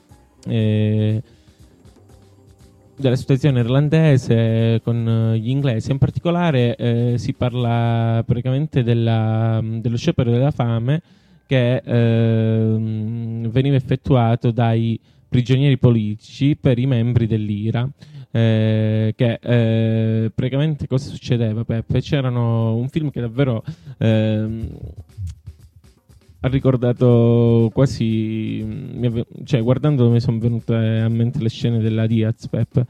situazione irlandese con gli inglesi. In particolare si parla praticamente dello sciopero della fame che veniva effettuato dai prigionieri politici per i membri dell'IRA. Praticamente cosa succedeva, Peppe? C'erano un film che davvero ha ricordato quasi, guardandolo mi sono venute a mente le scene della Diaz, Peppe.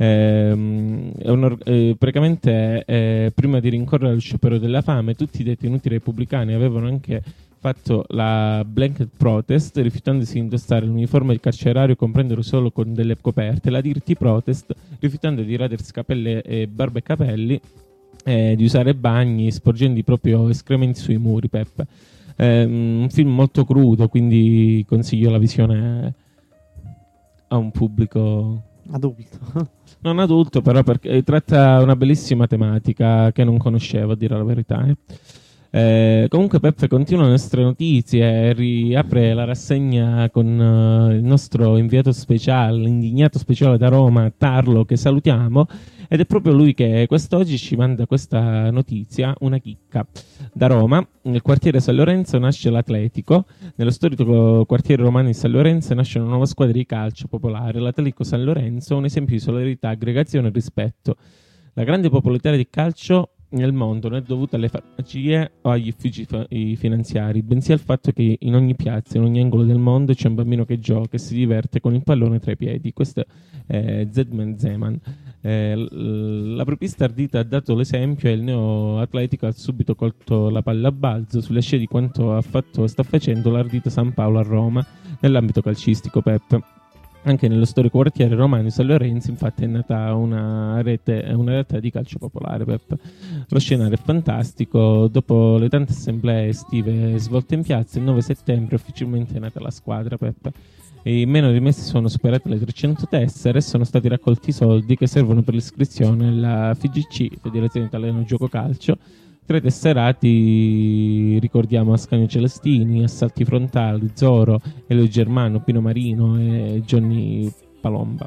Praticamente prima di rincorrere allo sciopero della fame, tutti i detenuti repubblicani avevano anche fatto la blanket protest, rifiutandosi di indossare l'uniforme del carcerario, comprendere solo con delle coperte, la dirty protest, rifiutando di radersi barba e capelli, di usare bagni, sporgendo i propri escrementi sui muri, Peppe. Un film molto crudo, quindi consiglio la visione a un pubblico adulto. Non adulto, però, perché tratta una bellissima tematica che non conoscevo, a dire la verità. Comunque Peppe continua le nostre notizie e riapre la rassegna con il nostro inviato speciale, l'indignato speciale da Roma, Tarlo, che salutiamo, ed è proprio lui che quest'oggi ci manda questa notizia, una chicca. Da Roma, nel quartiere San Lorenzo, nasce l'Atletico. Nello storico quartiere romano di San Lorenzo nasce una nuova squadra di calcio popolare, l'Atletico San Lorenzo, un esempio di solidarietà, aggregazione e rispetto. La grande popolarità del calcio nel mondo non è dovuta alle farmacie o agli uffici finanziari, bensì al fatto che in ogni piazza, in ogni angolo del mondo c'è un bambino che gioca e si diverte con il pallone tra i piedi. Questo è Zedman Zeman. La propista ardita ha dato l'esempio e il neo Atletico ha subito colto la palla a balzo sulle scie di quanto sta facendo l'ardita San Paolo a Roma nell'ambito calcistico, Pep. Anche nello storico quartiere romano di San Lorenzo, infatti, è nata una realtà di calcio popolare, Pep. Lo scenario è fantastico. Dopo le tante assemblee estive svolte in piazza, il 9 settembre ufficialmente è nata la squadra, Pep. E in meno di mesi sono superate le 300 tessere e sono stati raccolti i soldi che servono per l'iscrizione alla FIGC, Federazione Italiana Gioco Calcio. 3 tesserati, ricordiamo, Ascanio Celestini, Assalti Frontali, Zoro, Elio Germano, Pino Marino e Johnny Palomba.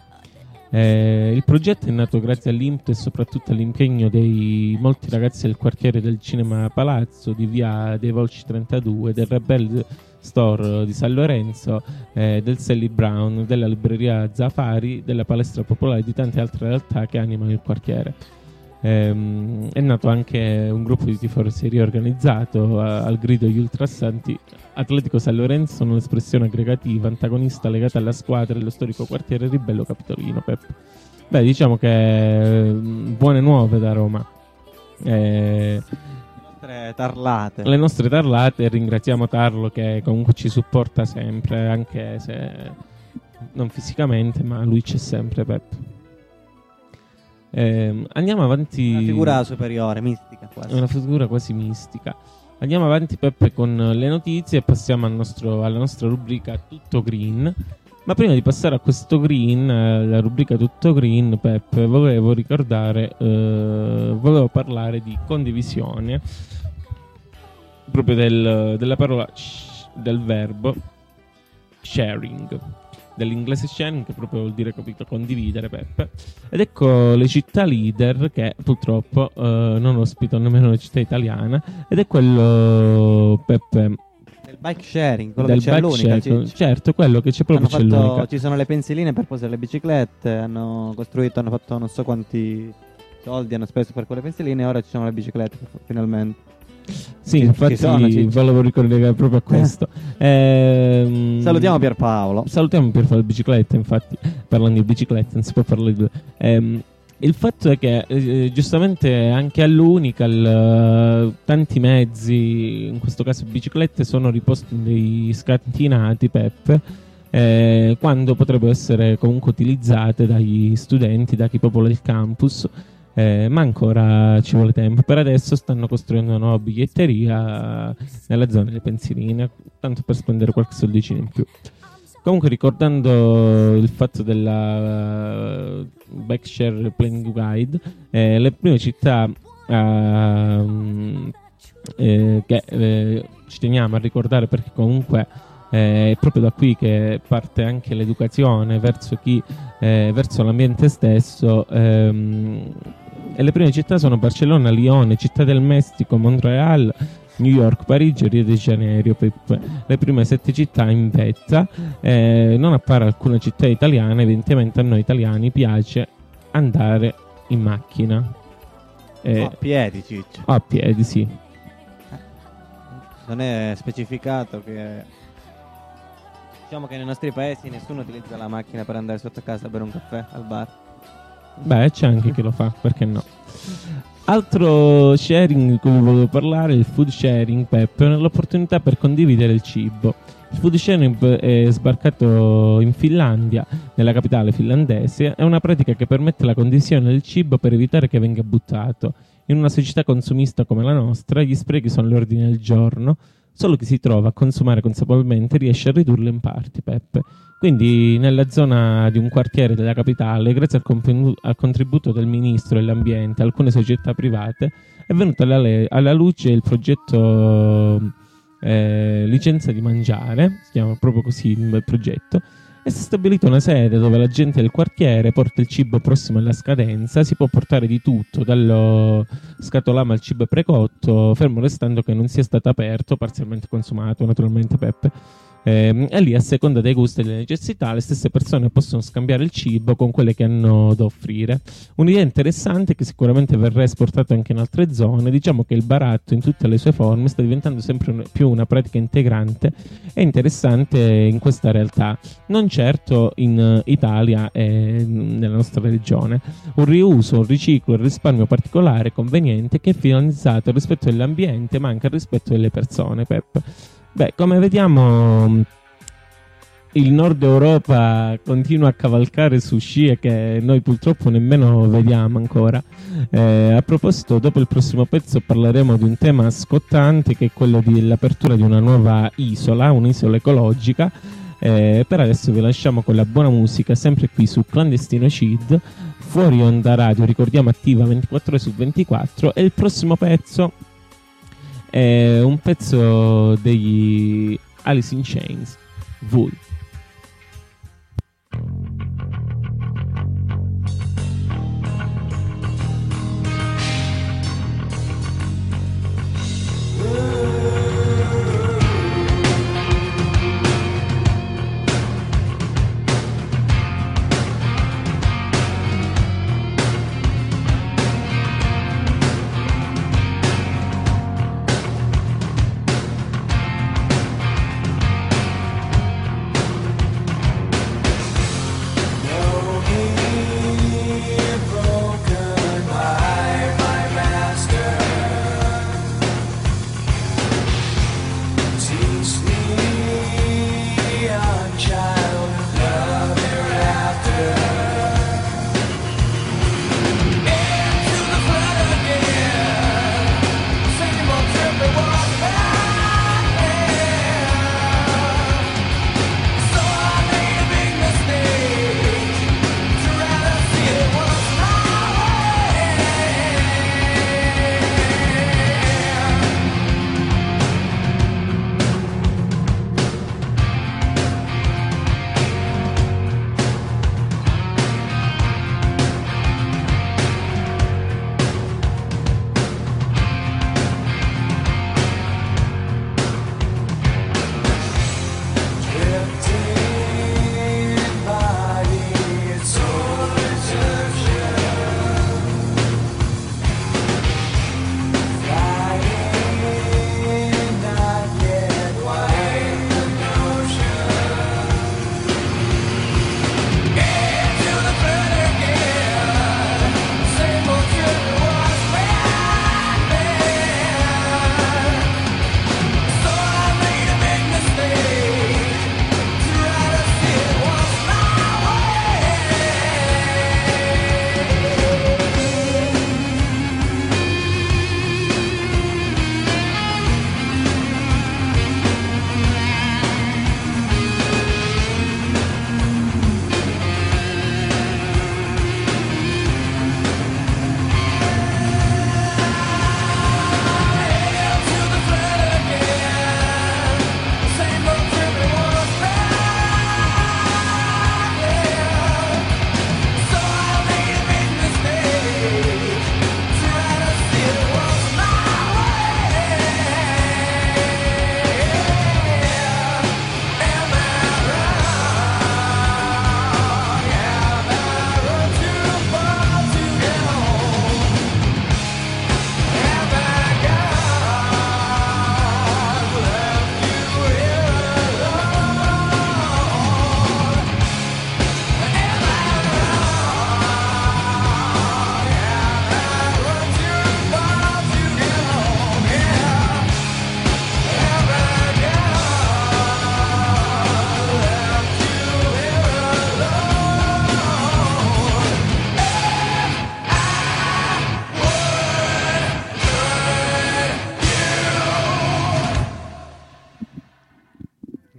Il progetto è nato grazie all'impeto e soprattutto all'impegno dei molti ragazzi del quartiere del Cinema Palazzo, di via dei Volci 32, del Rebel Store di San Lorenzo, del Sally Brown, della libreria Zafari, della palestra popolare e di tante altre realtà che animano il quartiere. È nato anche un gruppo di tifosi riorganizzato al grido Gli Ultrasanti. Atletico San Lorenzo sono l'espressione aggregativa antagonista legata alla squadra dello storico quartiere ribello capitolino, Pep. Beh, diciamo che buone nuove da Roma. Le nostre tarlate. Ringraziamo Tarlo che comunque ci supporta sempre, anche se non fisicamente, ma lui c'è sempre, Pep. Andiamo avanti. Una figura superiore, mistica quasi. Una figura quasi mistica. Andiamo avanti, Peppe, con le notizie e passiamo alla nostra rubrica Tutto Green. Ma prima di passare a questo green, la rubrica Tutto Green, Peppe, volevo parlare di condivisione, proprio della parola del verbo. sharing, dell'inglese sharing, che proprio vuol dire, capito, condividere, Peppe. Ed ecco le città leader che purtroppo non ospitano nemmeno la città italiana, ed è quello, Peppe, del bike sharing, quello del che c'è bike all'Unica. sharing, certo, quello che c'è proprio, c'è l'Unica. Ci sono le pensiline per posare le biciclette, hanno fatto non so quanti soldi hanno speso per quelle pensiline, e ora ci sono le biciclette finalmente. Sì, infatti volevo ricollegare proprio a questo. Salutiamo Pierpaolo. Salutiamo Pierpaolo bicicletta, infatti, parlando di biciclette non si può parlare di il fatto è che giustamente anche all'Unica tanti mezzi, in questo caso biciclette, sono riposti dei scantinati, Peppe, quando potrebbero essere comunque utilizzate dagli studenti, da chi popola il campus. Ma ancora ci vuole tempo. Per adesso stanno costruendo una nuova biglietteria nella zona delle pensiline, tanto per spendere qualche soldicino in più. Comunque, ricordando il fatto della Bikeshare Planning Guide, le prime città che ci teniamo a ricordare, perché comunque è proprio da qui che parte anche l'educazione verso l'ambiente stesso, e le prime città sono Barcellona, Lione, Città del Messico, Montreal, New York, Parigi e Rio de Janeiro. Le prime 7 città in vetta. Non appare alcuna città italiana. Evidentemente a noi italiani piace andare in macchina, a piedi, Ciccio. A piedi, sì. Non è specificato che, diciamo che nei nostri paesi nessuno utilizza la macchina per andare sotto casa a bere un caffè al bar. Beh, c'è anche chi lo fa, perché no? Altro sharing di cui vi volevo parlare è il food sharing, Peppe, l'opportunità per condividere il cibo. Il food sharing è sbarcato in Finlandia, nella capitale finlandese. È una pratica che permette la condivisione del cibo per evitare che venga buttato. In una società consumista come la nostra, gli sprechi sono all'ordine del giorno. Solo chi si trova a consumare consapevolmente riesce a ridurlo in parti, Peppe. Quindi nella zona di un quartiere della capitale, grazie al contributo del ministro dell'ambiente e alcune società private, è venuto alla luce il progetto Licenza di Mangiare, si chiama proprio così il progetto, e si è stabilita una sede dove la gente del quartiere porta il cibo prossimo alla scadenza. Si può portare di tutto, dallo scatolame al cibo precotto, fermo restando che non sia stato aperto, parzialmente consumato, naturalmente, Peppe. E lì, a seconda dei gusti e delle necessità, le stesse persone possono scambiare il cibo con quelle che hanno da offrire. Un'idea interessante che sicuramente verrà esportata anche in altre zone. Diciamo che il baratto in tutte le sue forme sta diventando sempre più una pratica integrante e interessante in questa realtà, non certo in Italia e nella nostra regione. Un riuso, un riciclo, un risparmio particolare, conveniente, che è finalizzato al rispetto dell'ambiente ma anche al rispetto delle persone, Pep. Beh, come vediamo, il Nord Europa continua a cavalcare su scie che noi purtroppo nemmeno vediamo ancora. A proposito, dopo il prossimo pezzo parleremo di un tema scottante, che è quello dell'apertura di una nuova isola, un'isola ecologica. Per adesso vi lasciamo con la buona musica, sempre qui su Clandestino Cid, fuori onda radio, ricordiamo attiva 24 ore su 24, e il prossimo pezzo è un pezzo degli Alice in Chains, Voi.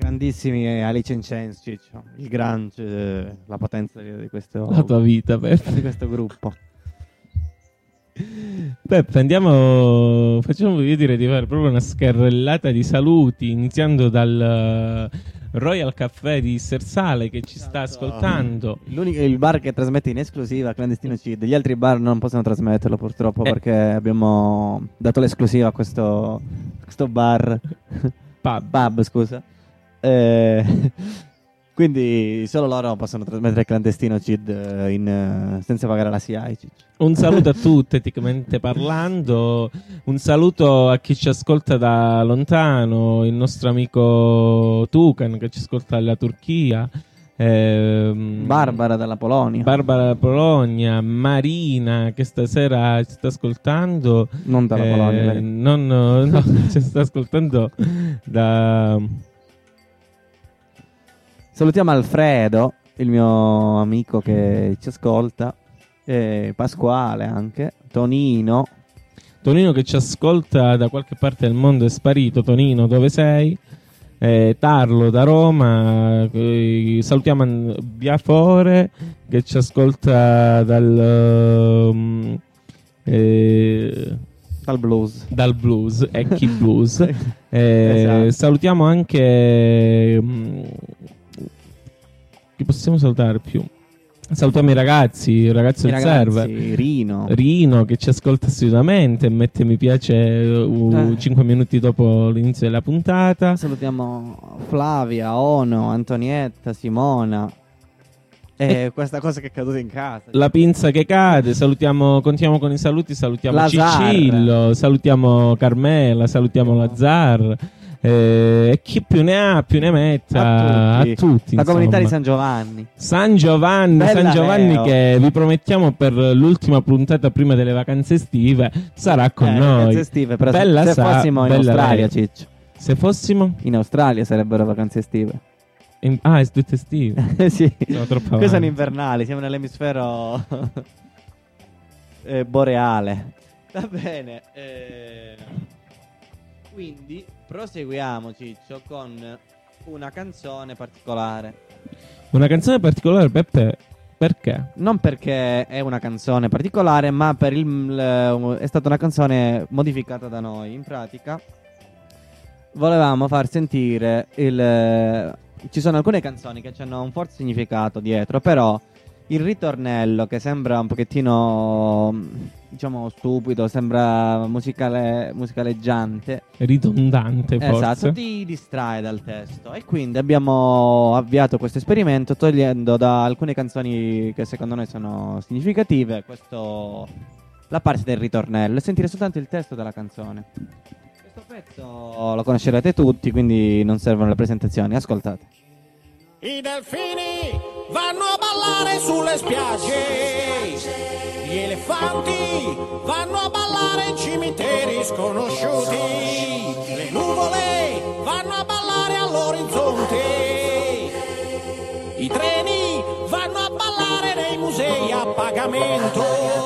Grandissimi Alice in Chains, Ciccio. Il grunge, la potenza di questo... La tua vita, Peppe. Di questo gruppo. Peppe, andiamo... io direi di fare proprio una scarrellata di saluti, iniziando dal Royal Caffè di Sersale che ci sta ascoltando. Il bar che trasmette in esclusiva Clandestino Cid. Gli altri bar non possono trasmetterlo purtroppo perché abbiamo dato l'esclusiva a questo bar. Pub, scusa. Quindi solo loro possono trasmettere Clandestino Cid senza pagare la SIAE. Un saluto a tutti, eticamente parlando. Un saluto a chi ci ascolta da lontano, il nostro amico Tukan che ci ascolta dalla Turchia, Barbara dalla Polonia, Marina che stasera ci sta ascoltando. Non dalla Polonia, no, ci sta ascoltando da... Salutiamo Alfredo, il mio amico che ci ascolta, Pasquale anche, Tonino che ci ascolta da qualche parte del mondo, è sparito. Tonino, dove sei? Tarlo da Roma, salutiamo Biafore che ci ascolta dal blues, Ecchi Blues. Esatto. Salutiamo anche chi possiamo salutare più? Salutiamo i ragazzi del server. Rino che ci ascolta assolutamente e mette mi piace 5 minuti dopo l'inizio della puntata. Salutiamo Flavia, Ono, Antonietta, Simona e questa cosa che è caduta in casa. La pinza che cade. Continuiamo con i saluti. Salutiamo Lazar. Cicillo, salutiamo Carmela, salutiamo Lazzar. E chi più ne ha più ne metta, a tutti la comunità di San Giovanni che vi promettiamo per l'ultima puntata prima delle vacanze estive sarà con noi. Vacanze estive, però se fossimo in Australia, Ciccio. Se fossimo in Australia sarebbero vacanze estive. È tutte estive. Sì. Queste sono invernali, siamo nell'emisfero boreale. Va bene. Quindi proseguiamo, Ciccio, con una canzone particolare. Una canzone particolare, Peppe, perché? Non perché è una canzone particolare, ma è stata una canzone modificata da noi. In pratica volevamo far sentire ci sono alcune canzoni che hanno un forte significato dietro, però il ritornello, che sembra un pochettino, diciamo, stupido, sembra musicaleggiante, ridondante forse. Esatto, ti distrae dal testo. E quindi abbiamo avviato questo esperimento togliendo da alcune canzoni che secondo noi sono significative la parte del ritornello e sentire soltanto il testo della canzone. Questo pezzo lo conoscerete tutti, quindi non servono le presentazioni. Ascoltate. I delfini vanno a ballare sulle spiagge, gli elefanti vanno a ballare in cimiteri sconosciuti, le nuvole vanno a ballare all'orizzonte, i treni vanno a ballare nei musei a pagamento.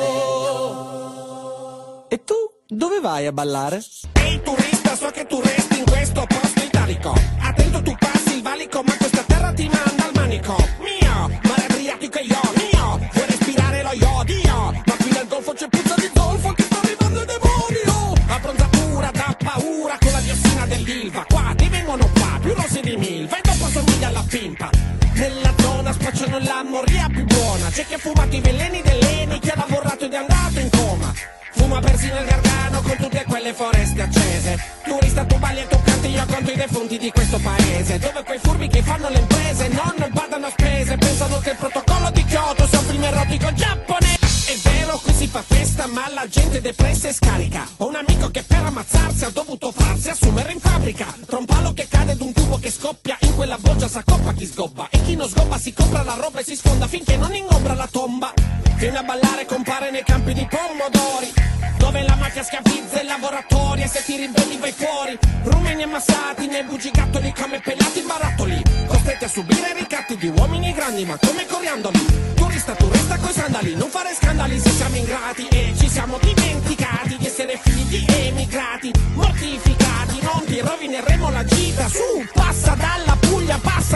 E tu dove vai a ballare? Ehi turista, so che tu resti in questo posto italico, attento tu passi il valico, ma questa terra ti manda al manico. Mio, mare Adriatico e io, mio, vuoi respirare lo iodio, ma qui nel golfo c'è puzza di zolfo che sta arrivando il demonio. Abbronzatura da paura con la diossina dell'Ilva, qua ti vengono qua, più rossi di milva e dopo somiglia alla pimpa. Nella zona spacciano la moria più buona, c'è chi ha fumato i veleni dell'Eni, chi ha lavorato ed è andato in coma. Fuma persino il Gargano con tutte quelle foreste accese. Turista tu balli e tu canti, io conto i defunti di questo paese, dove quei furbi che fanno le imprese non badano a spese, pensano che il protocollo di Kyoto sia un film erotico giapponese. È vero, qui si fa festa ma la gente depressa e scarica. Ho un amico che per ammazzarsi ha dovuto farsi assumere in fabbrica. Tra un palo che cade ed un tubo che scoppia, in quella boggia s'accoppa chi sgobba, e chi non sgobba si compra la roba e si sfonda finché non ingombra la tomba. Viene a ballare compare nei campi di pomodori, dove la mafia schiavizza i lavoratori, e se ti ribelli vai fuori. Rumeni ammassati nei bugigattoli come pelati barattoli, costretti a subire ricatti di uomini grandi ma come coriandoli. Turista tu resta coi sandali, non fare scandali se siamo ingrati, e ci siamo dimenticati di essere figli di emigrati mortificati. Non ti rovineremo la gita, su passa dalla Puglia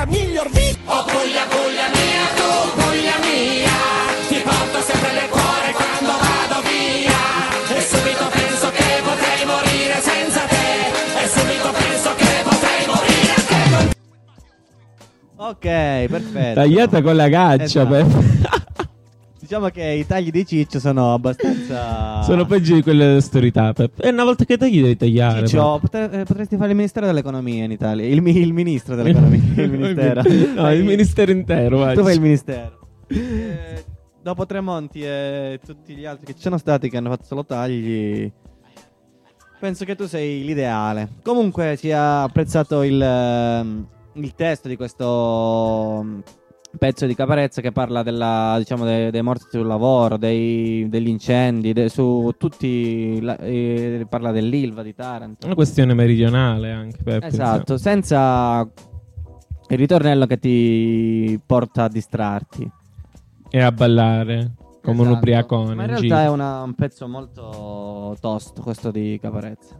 miglior vita. Oh Puglia mia, tu Puglia mia, ti porto sempre nel cuore quando vado via. E subito penso che potrei morire senza te. E subito penso che potrei morire anche con te. Ok, perfetto. Tagliata con la caccia, Esatto. Diciamo che i tagli di Ciccio sono abbastanza... Sono peggio di quelle delle story time. E una volta che tagli devi tagliare. Ciccio, potresti fare il Ministero dell'Economia in Italia. Il Ministro dell'Economia. Il Ministero. No, il Ministero intero. Vai. Tu fai il Ministero. Dopo Tremonti e tutti gli altri che ci sono stati, che hanno fatto solo tagli, penso che tu sei l'ideale. Comunque si è apprezzato il testo di questo pezzo di Caparezza, che parla diciamo dei morti sul lavoro, degli incendi, su tutti parla dell'Ilva di Taranto. Una questione meridionale anche, Peppe. Esatto, senza il ritornello che ti porta a distrarti e a ballare come un ubriacone. Ma in realtà è un pezzo molto tosto questo di Caparezza.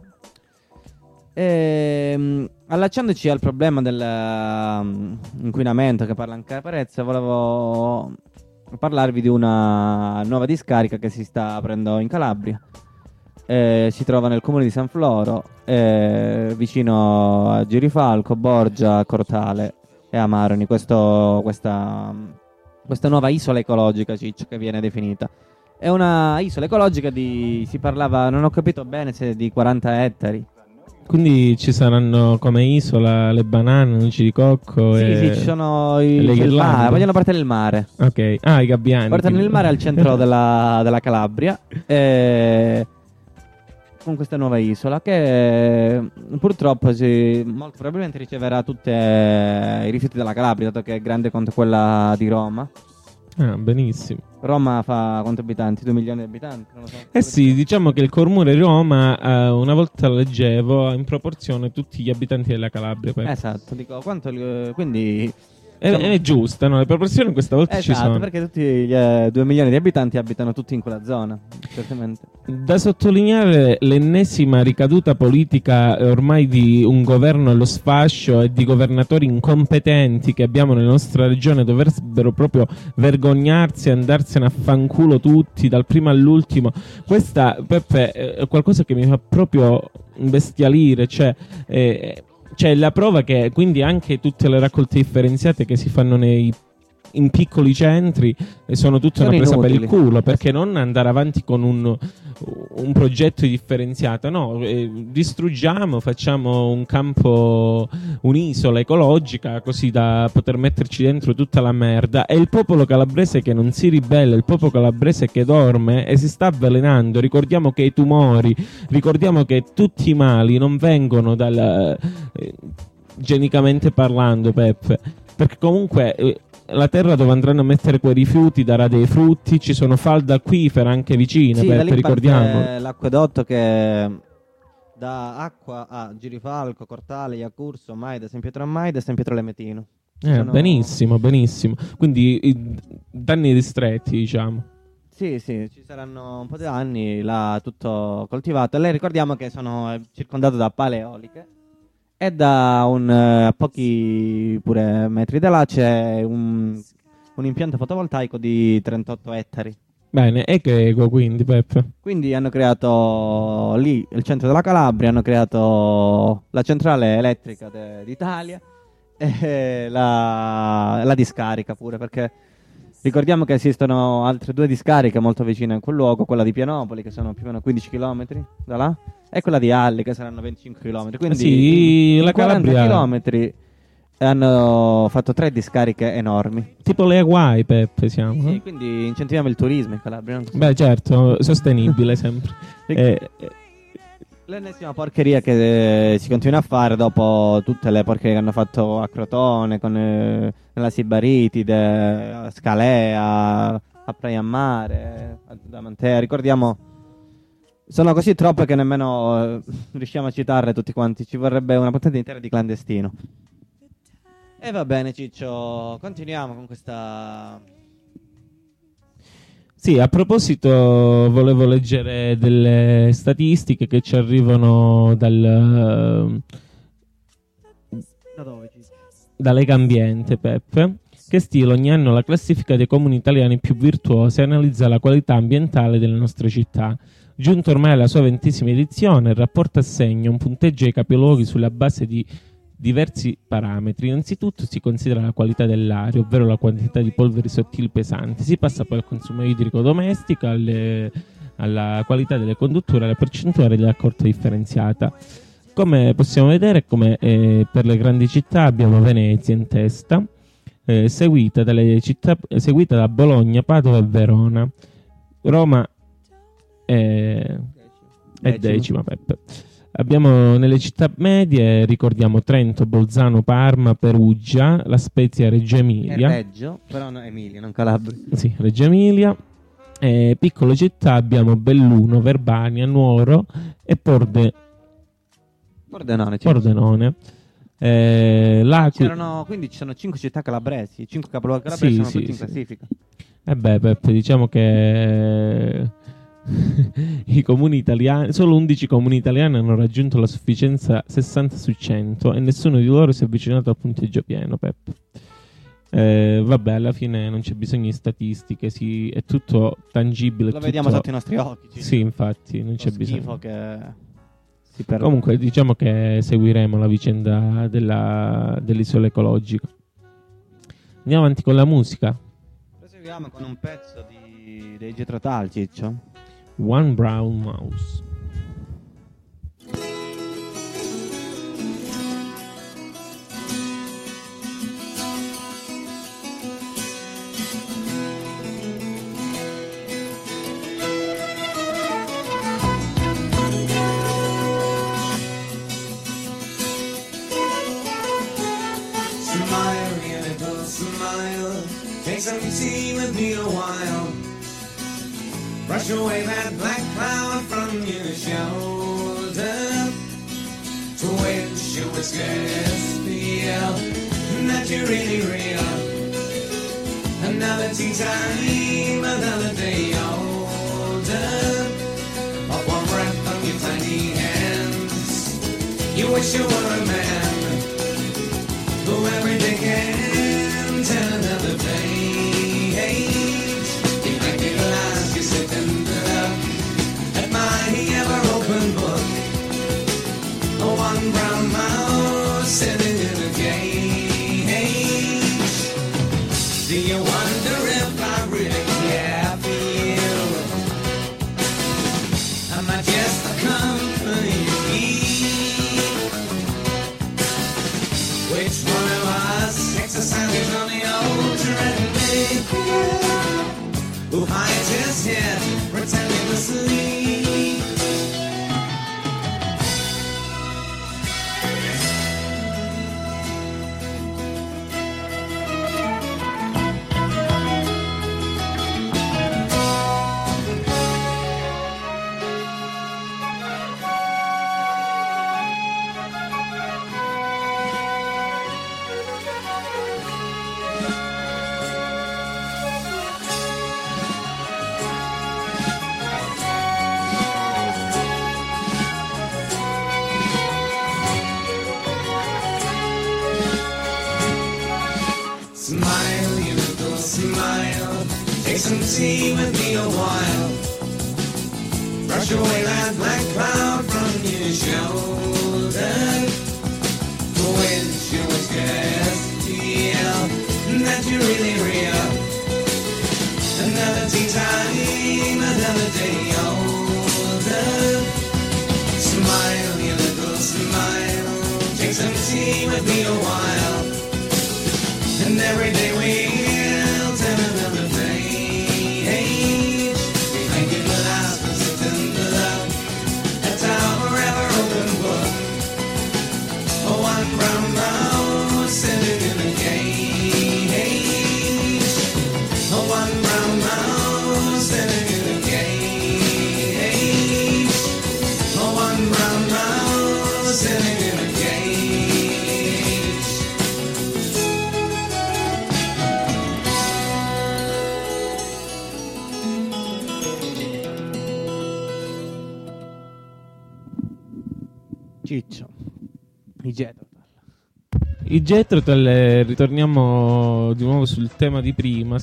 Allacciandoci al problema dell'inquinamento che parla anche Caparezza, volevo parlarvi di una nuova discarica che si sta aprendo in Calabria. Si trova nel comune di San Floro, vicino a Girifalco, Borgia, Cortale e Amaroni. Questa nuova isola ecologica, Ciccio, che viene definita. È una isola ecologica si parlava, non ho capito bene, se di 40 ettari. Quindi ci saranno come isola le banane, noci di cocco Sì, ci sono il mare, vogliono partire il mare. Ok, i gabbiani. Portano il mare al centro della Calabria, con questa nuova isola che purtroppo molto probabilmente riceverà tutti i rifiuti della Calabria, dato che è grande quanto quella di Roma. Ah, benissimo. Roma fa quanti abitanti? 2 milioni di abitanti? Non lo so. Sì, diciamo che il comune di Roma, una volta leggevo, in proporzione tutti gli abitanti della Calabria. Esatto, dico, quindi... È giusta, no? Le proporzioni questa volta ci sono. Perché tutti gli 2 milioni di abitanti abitano tutti in quella zona, certamente. Da sottolineare l'ennesima ricaduta politica ormai di un governo allo sfascio e di governatori incompetenti che abbiamo nella nostra regione. Dovrebbero proprio vergognarsi e andarsene a fanculo tutti, dal primo all'ultimo. Questa, Peppe, è qualcosa che mi fa proprio imbestialire, cioè la prova che quindi anche tutte le raccolte differenziate che si fanno in piccoli centri sono tutte una presa inutili. per il culo, perché non andare avanti con un progetto differenziato, no, distruggiamo, facciamo un campo, un'isola ecologica, così da poter metterci dentro tutta la merda, e il popolo calabrese che non si ribella, il popolo calabrese che dorme e si sta avvelenando. Ricordiamo che i tumori, ricordiamo che tutti i mali non vengono genicamente parlando, Peppe, perché comunque la terra dove andranno a mettere quei rifiuti darà dei frutti, ci sono falde acquifere anche vicine, Peppe, ricordiamo. L'acquedotto che dà acqua a Girifalco, Cortale, Iacurso, Maida, San Pietro a Maida e San Pietro Lemetino. Benissimo. Quindi danni distretti, diciamo. Sì, ci saranno un po' di anni là tutto coltivato. E lei ricordiamo che sono circondato da pale eoliche. E da a pochi pure metri da là c'è un impianto fotovoltaico di 38 ettari. Bene, e che ego quindi, Peppe? Quindi hanno creato lì il centro della Calabria, hanno creato la centrale elettrica d'Italia e la discarica pure, perché ricordiamo che esistono altre 2 discariche molto vicine a quel luogo, quella di Pianopoli che sono più o meno 15 km da là, e quella di Alli che saranno 25 km. Quindi la 40 Calabria km hanno fatto 3 discariche enormi. Tipo le Hawaii, Peppe, siamo. Sì, quindi incentiviamo il turismo in Calabria. Beh, certo, sostenibile sempre. L'ennesima porcheria che si continua a fare dopo tutte le porcherie che hanno fatto a Crotone, nella Sibaritide, a Scalea, a Praia Mare, da Mantea. Ricordiamo, sono così troppe che nemmeno riusciamo a citarle tutti quanti. Ci vorrebbe una puntata intera di clandestino. E va bene, Ciccio, continuiamo con questa... Sì, a proposito, volevo leggere delle statistiche che ci arrivano Da dove, Ciccio? da Lega Ambiente, Peppe, che stila ogni anno la classifica dei comuni italiani più virtuosi e analizza la qualità ambientale delle nostre città. Giunto ormai alla sua 20ª edizione, il rapporto assegna un punteggio ai capoluoghi sulla base di diversi parametri. Innanzitutto si considera la qualità dell'aria, ovvero la quantità di polveri sottili pesanti. Si passa poi al consumo idrico domestico, alla qualità delle condutture, alla percentuale della raccolta differenziata. Come possiamo vedere, come per le grandi città abbiamo Venezia in testa, seguita da Bologna, Padova e Verona. Roma è decima, Peppe. Abbiamo nelle città medie, ricordiamo Trento, Bolzano, Parma, Perugia, La Spezia, Reggio Emilia. Reggio, però no, Emilia, non Calabria. Sì, Reggio Emilia. Piccole città abbiamo Belluno, Verbania, Nuoro e Pordenone. Quindi ci sono 5 città calabresi, 5 capoluoghi calabresi sono tutti in classifica. Peppe, diciamo che i comuni italiani, solo 11 comuni italiani hanno raggiunto la sufficienza 60 su 100 e nessuno di loro si è avvicinato al punteggio pieno, Peppe. Vabbè, alla fine non c'è bisogno di statistiche, è tutto tangibile. Lo vediamo sotto i nostri occhi. Sì, infatti, non c'è bisogno. Comunque diciamo che seguiremo la vicenda dell'isola ecologica. Andiamo avanti con la musica. Proseguiamo con un pezzo dei Jethro Tull, Ciccio. One Brown Mouse. Smile, you little smile. Take some tea with me a while. Brush away that black cloud from your shoulder, to which you would scarce feel that you're really real. Another tea time, another day older. Of one breath from your tiny hands, you wish you were a man who every day can tell another page. Behind your glass you sit and look at my ever-open book. One brown mouse sitting in a cage. Do you wonder if I really care for you? Am I just the company you keep? Which one of us exercises on the old treadmill? Who hides his head, pretending to sleep? Smile, you little smile. Take some tea with me a while. Brush away that black cloud from your shoulder, to which you would scarce feel that you're really real. Another tea time, another day older. Smile, you little smile. Take some tea with me a while. And every day we'll tell another page. Behind your glass we'll sit and look at our ever-open book. One brown mouse sitting in a cage. One brown mouse sitting in a cage. One brown mouse sitting in a cage. Ciccio, i Jethro Tull. I Jethro Tull, ritorniamo di nuovo sul tema di prima,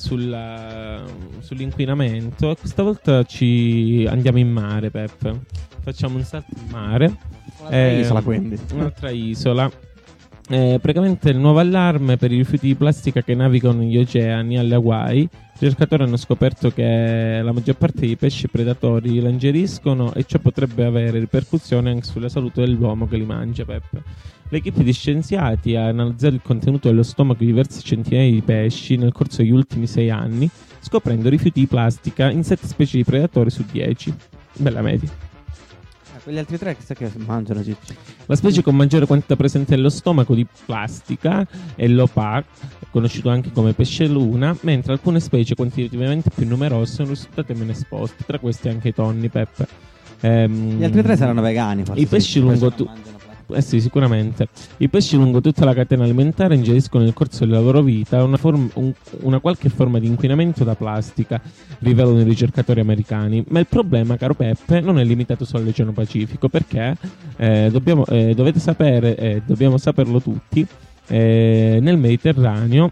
sull'inquinamento, e questa volta ci andiamo in mare, Peppe. Facciamo un salto in mare. Un'altra isola, quindi. Un'altra isola. Praticamente il nuovo allarme per i rifiuti di plastica che navigano negli oceani alle Hawaii. I ricercatori hanno scoperto che la maggior parte dei pesci predatori la ingeriscono, e ciò potrebbe avere ripercussioni anche sulla salute dell'uomo che li mangia, Peppe. L'equipe di scienziati ha analizzato il contenuto dello stomaco di diverse centinaia di pesci nel corso degli ultimi 6 anni, scoprendo rifiuti di plastica in 7 specie di predatori su 10. Bella media. Quegli altri 3 chissà che mangiano, Cicci. La specie con maggiore quantità presente nello stomaco di plastica è l'opak, conosciuto anche come pesce luna, mentre alcune specie quantitativamente più numerose sono risultate meno esposte, tra questi anche i tonni, Peppe. Gli altri 3 saranno vegani, forse. I pesci lungo sì, sicuramente. I pesci lungo tutta la catena alimentare ingeriscono nel corso della loro vita una qualche forma di inquinamento da plastica, rivelano i ricercatori americani. Ma il problema, caro Peppe, non è limitato solo all'Oceano Pacifico, perché dovete sapere, dobbiamo saperlo tutti, nel Mediterraneo,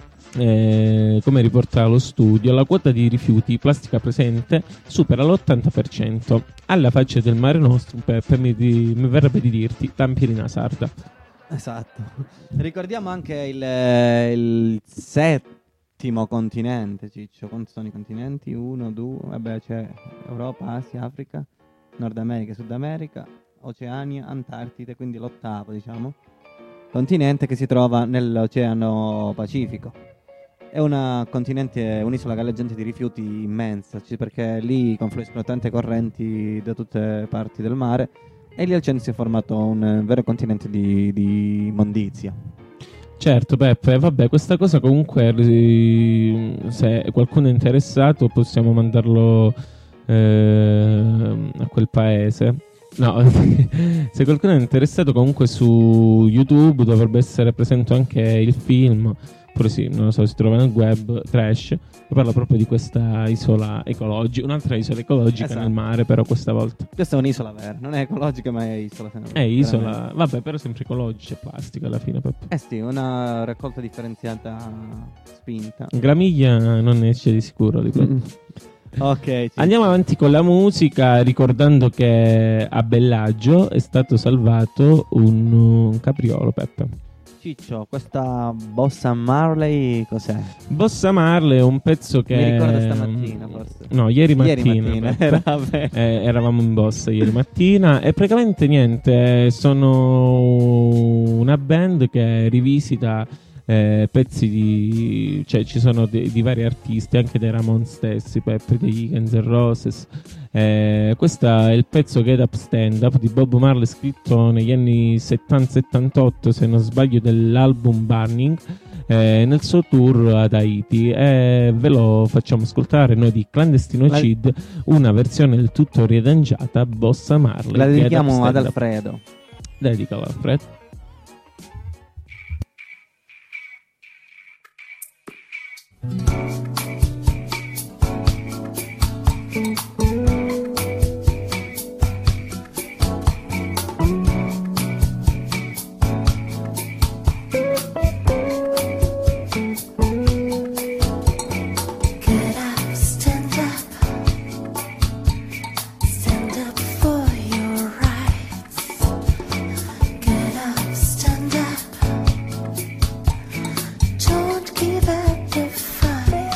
come riporta lo studio, la quota di rifiuti di plastica presente supera l'80%. Alla faccia del Mare Nostrum, Peppe, mi verrebbe di dirti Tampirina sarda. Esatto. Ricordiamo anche il settimo continente, Ciccio. Quanti sono i continenti? 1, 2, vabbè, c'è Europa, Asia, Africa, Nord America, Sud America, Oceania, Antartide, quindi l'8º, diciamo, continente che si trova nell'Oceano Pacifico. È un'isola galleggiante di rifiuti immensa, perché lì confluiscono tante correnti da tutte parti del mare, e lì al centro si è formato un vero continente di immondizia. Certo, Peppe, vabbè, questa cosa comunque, se qualcuno è interessato, possiamo mandarlo a quel paese. No, se qualcuno è interessato, comunque su YouTube dovrebbe essere presente anche il film. Pure sì, non lo so, si trova nel web, Trash, che parla proprio di questa isola ecologica, un'altra isola ecologica, esatto, nel mare, però questa volta. Questa è un'isola vera, non è ecologica ma è isola. È isola, veramente. Vabbè, però sempre ecologica, plastica alla fine, Peppe. Sì, una raccolta differenziata spinta. Gramiglia non ne esce di sicuro di quello. Ok, andiamo avanti con la musica, ricordando che a Bellagio è stato salvato un capriolo, Peppe. Ciccio, questa Bossa Marley cos'è? Bossa Marley è un pezzo che... Mi ricordo stamattina, forse. No, ieri mattina eravamo in Bossa ieri mattina. E praticamente niente, sono una band che rivisita pezzi cioè ci sono di vari artisti, anche dei Ramones stessi, Peppe, degli Guns N' Roses. Questo è il pezzo Get Up Stand Up di Bob Marley, scritto negli anni 70-78, se non sbaglio, dell'album Burning, nel suo tour ad Haiti, e ve lo facciamo ascoltare noi di Clandestino Cid, una versione del tutto riarrangiata a Bossa Marley. La dedichiamo ad Alfredo. Dedicalo, Alfredo. Don't give up the fight.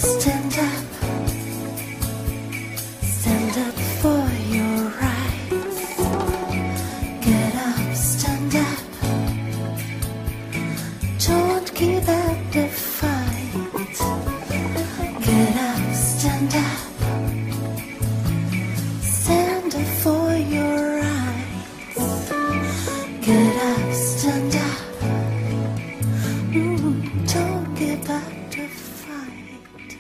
stand up. Stand up for your rights. Get up, stand up. Don't give up the fight. Get up, stand up. Stand up for your rights. Get up, stand up. Don't give up the fight.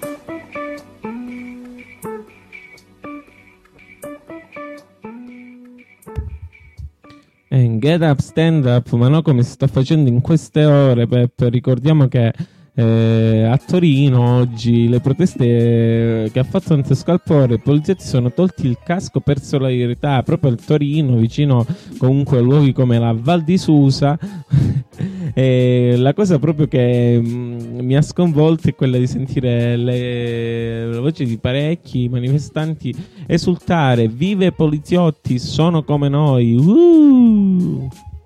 Get up, stand up, ma no come si sta facendo in queste ore, Peppe. Ricordiamo che a Torino oggi le proteste che ha fatto Antescalpore, i poliziotti sono tolti il casco per solidarietà proprio a Torino, vicino comunque a luoghi come la Val di Susa. E la cosa proprio che mi ha sconvolto è quella di sentire le voci di parecchi manifestanti esultare: vive i poliziotti, sono come noi.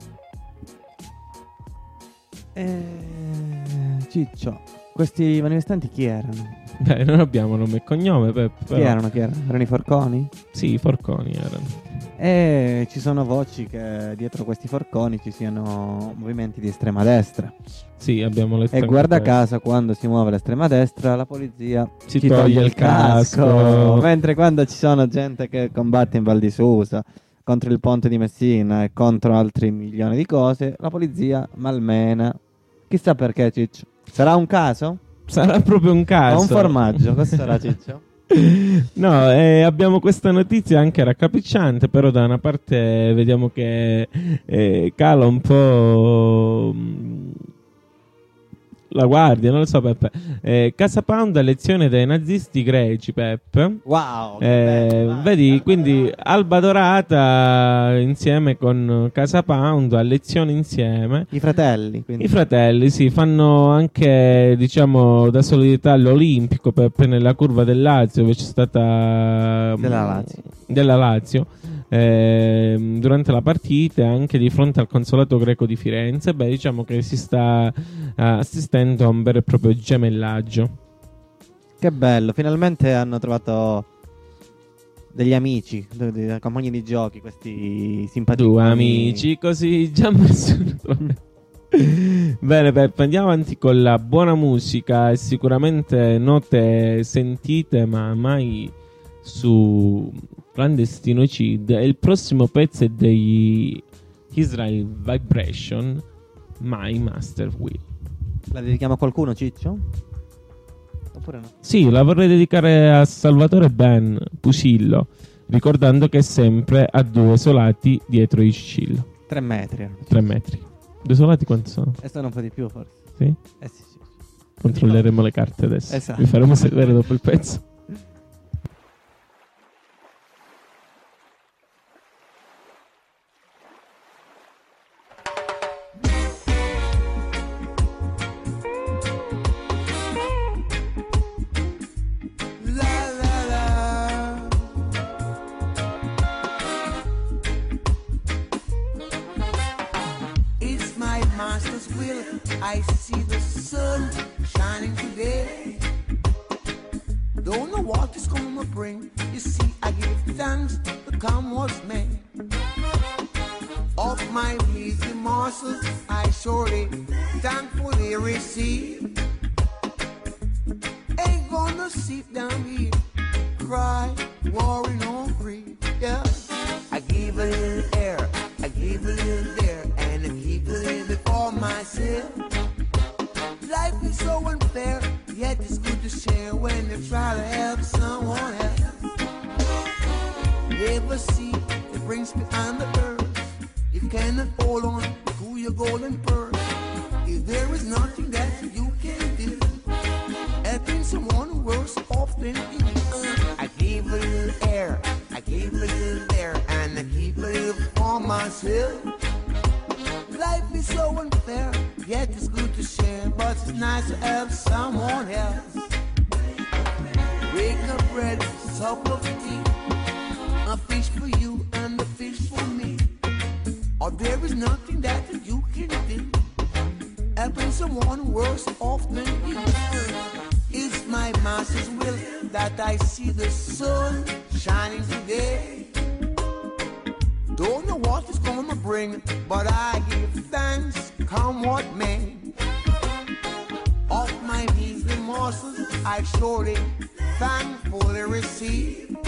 Ciccio, questi manifestanti chi erano? Beh, non abbiamo nome e cognome, Peppe. Chi erano? Erano i forconi? Sì, i forconi erano. E ci sono voci che dietro questi forconi ci siano movimenti di estrema destra. Sì, abbiamo letto. E guarda caso, quando si muove l'estrema destra, la polizia ci toglie il casco. Mentre quando ci sono gente che combatte in Val di Susa contro il ponte di Messina e contro altri milioni di cose, la polizia malmena. Chissà perché, Ciccio. Sarà un caso? Sarà proprio un caso. O un formaggio, cosa sarà, Ciccio? No, abbiamo questa notizia anche raccapricciante, però da una parte vediamo che cala un po' la guardia, non lo so, Peppe. Casa Pound a lezione dai nazisti greci, Peppe. Wow! Vedi, quindi Alba Dorata insieme con Casa Pound a lezione insieme. I fratelli, quindi. I fratelli, sì, fanno anche, diciamo, da solidarietà all'Olimpico, Peppe, nella curva del Lazio, dove c'è stata della Lazio. Durante la partita, anche di fronte al consolato greco di Firenze. Beh, diciamo che si sta assistendo a un vero e proprio gemellaggio. Che bello, finalmente hanno trovato degli amici, dei compagni di giochi, questi simpatici. Due amici, così già messo. Bene, Peppe, andiamo avanti con la buona musica e sicuramente note sentite ma mai su Clandestinocid. E il prossimo pezzo è degli Israel Vibration, My Master Will. La dedichiamo a qualcuno, Ciccio? Oppure no? Sì, la vorrei dedicare a Salvatore Ben Pusillo, ricordando che è sempre a 2 solati dietro il Scillo. 3 metri. 3 metri. 2 solati quanto sono? Sono un po' di più, forse. Sì? Sì. Controlleremo le carte adesso. Esatto. Vi faremo sapere dopo il pezzo. I see the sun shining today. Don't know what it's gonna bring. You see, I give thanks the come was made. Of my lazy morsels, I surely thankfully receive. Ain't gonna sit down here, cry, worry, no grief. Yeah, I give a little air, I give a little there, and I keep a little bit for myself. Life is so unfair, yet it's good to share when you try to help someone else. Never see the brings behind the earth. You cannot hold on to your golden purse. If there is nothing that you can do, helping someone worse off than you. I give a little air, I give a little there, and I keep a little for myself. Life is so unfair, yet it's good to share, but it's nice to help someone else. Wake up bread, sup of tea, a fish for you and a fish for me. Or there is nothing that you can do, helping someone worse off than you. It's my master's will that I see the sun shining today. Don't know what it's gonna bring, but I give thanks, come what may. Of my measly morsels I surely thankfully receive.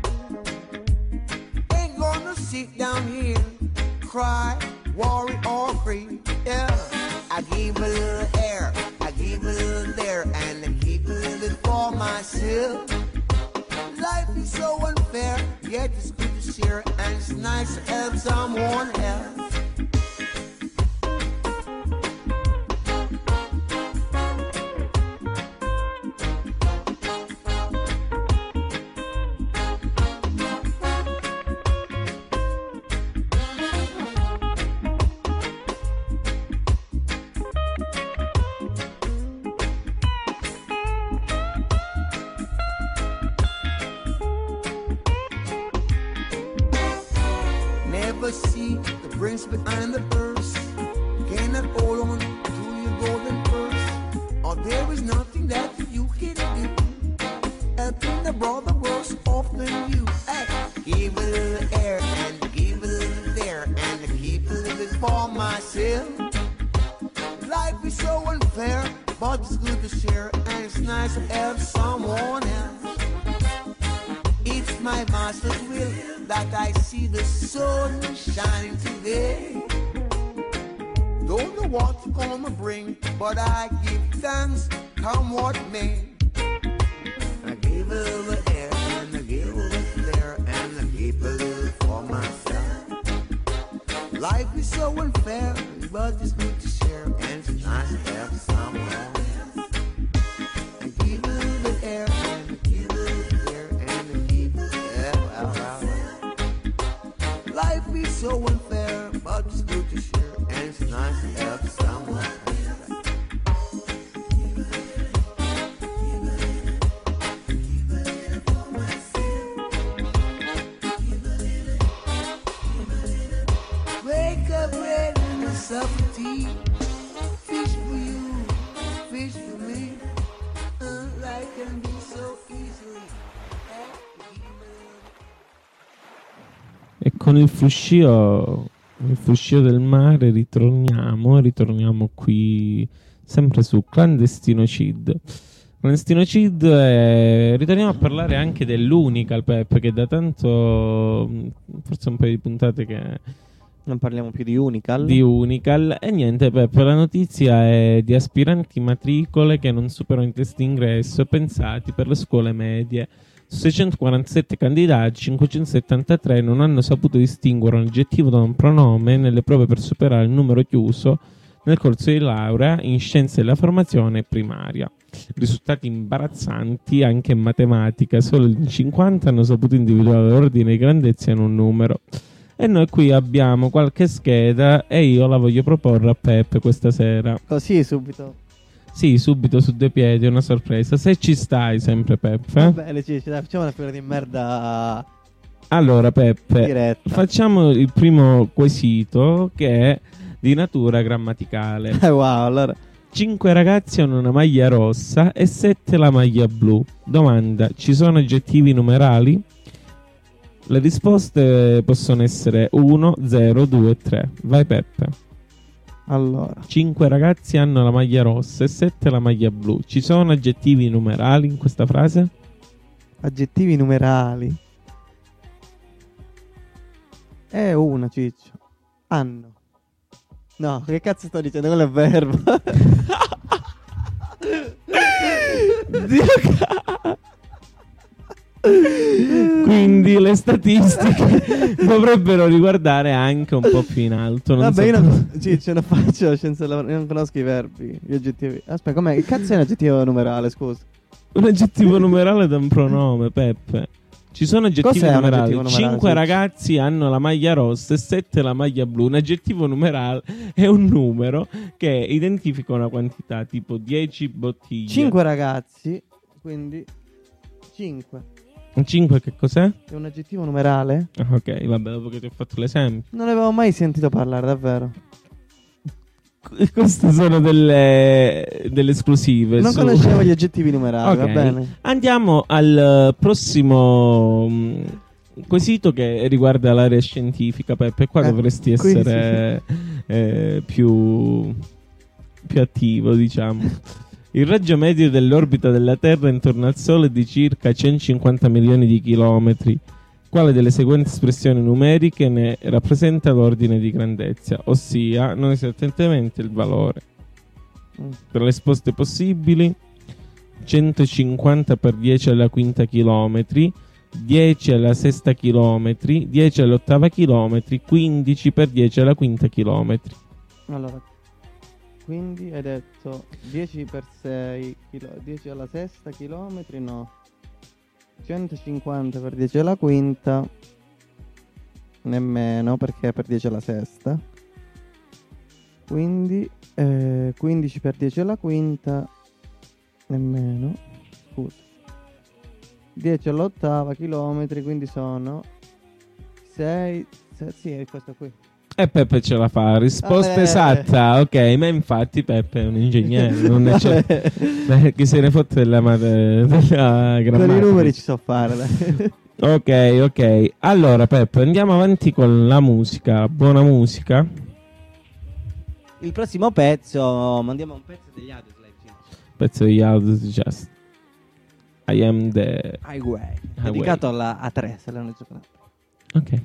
Ain't gonna sit down here, cry, worry or grieve. Yeah, I give a little here, I give a little there, and I keep a little for myself. Life is so unfair, yet it's good to share, and it's nice to help someone else. See the brains behind the purse, cannot hold on to your golden purse, or there is nothing that you can do. Helping the brother worse off than you. Hey, give a little air and give a little there, and keep a little for myself. Life is so unfair, but it's good to share, and it's nice to help someone else. It's my master's will that I see the sun shining today. Don't know what it's gonna bring, but I give thanks, come what may. I give a little air, and I give a little there, and I keep a little for myself. Life is so unfair, but it's good to share, and it's nice to have someone else. I give a little air, and I give a little there, and I keep a little. Life is so unfair, but it's good to share, and it's nice to help someone else. Wake up ready in the supper tea. Fish for you, fish for me. Life can be so easily. E con il fruscio del mare ritorniamo qui sempre su Clandestinocid. Ritorniamo a parlare anche dell'Unical, Pep, che da tanto, forse un paio di puntate che non parliamo più di Unical. E niente, Pep, la notizia è di aspiranti matricole che non superano i test d'ingresso pensati per le scuole medie. Su 647 candidati, 573 non hanno saputo distinguere un aggettivo da un pronome nelle prove per superare il numero chiuso nel corso di laurea in scienze della formazione primaria. Risultati imbarazzanti anche in matematica, solo in 50 hanno saputo individuare l'ordine di grandezza in un numero. E noi qui abbiamo qualche scheda e io la voglio proporre a Peppe questa sera. Così subito? Sì, subito su due piedi, una sorpresa. Se ci stai sempre, Peppe. Va bene, dai, facciamo una figura di merda. Allora, Peppe, diretta. Facciamo il primo quesito che è di natura grammaticale. Wow, allora 5 ragazzi hanno una maglia rossa e 7 la maglia blu. Domanda: ci sono aggettivi numerali? Le risposte possono essere 1, 0, 2, 3. Vai, Peppe. Allora, 5 ragazzi hanno la maglia rossa e 7 la maglia blu. Ci sono aggettivi numerali in questa frase? Aggettivi numerali. È una, Ciccio. Hanno. No, che cazzo sto dicendo? Quello è verbo. Quindi le statistiche dovrebbero riguardare anche un po' più in alto. Vabbè, io non faccio scienze, non conosco i verbi, gli aggettivi. Aspetta, com'è? Che cazzo è un aggettivo numerale, scusa? Un aggettivo numerale da un pronome, Peppe. Ci sono aggettivi numerali. 5 ragazzi hanno la maglia rossa e 7 la maglia blu. Un aggettivo numerale è un numero che identifica una quantità, tipo 10 bottiglie. 5 ragazzi, quindi 5. 5 che cos'è? È un aggettivo numerale? Ok, vabbè, dopo che ti ho fatto l'esempio. Non ne avevo mai sentito parlare, davvero. Queste sono delle esclusive. Non conoscevo gli aggettivi numerali, Ok. va bene. Andiamo al prossimo quesito che riguarda l'area scientifica, Peppe. Qua dovresti qui essere più attivo, diciamo. Il raggio medio dell'orbita della Terra intorno al Sole è di circa 150 milioni di chilometri. Quale delle seguenti espressioni numeriche ne rappresenta l'ordine di grandezza, ossia non esattamente il valore? Tra le risposte possibili: 150 per 10 alla quinta chilometri, 10 alla sesta chilometri, 10 all'ottava chilometri, 15 per 10 alla quinta chilometri. Allora, quindi hai detto 10 per 6, 10 alla sesta chilometri, no. 150 per 10 alla quinta, nemmeno, perché è per 10 alla sesta. Quindi 15 per 10 alla quinta, nemmeno. Scusa. 10 all'ottava chilometri, quindi sono 6, sì, è questo qui. E Peppe ce la fa, risposta esatta, ok, ma infatti Peppe è un ingegnere, non è chi se ne fotte della grammatica. Con i numeri ci so fare, dai. Ok, allora Peppe, andiamo avanti con la musica, buona musica. Il prossimo pezzo, mandiamo un pezzo degli Audioslave. Pezzo di Just I Am The Highway, dedicato alla A3, se l'hanno giocato. Ok.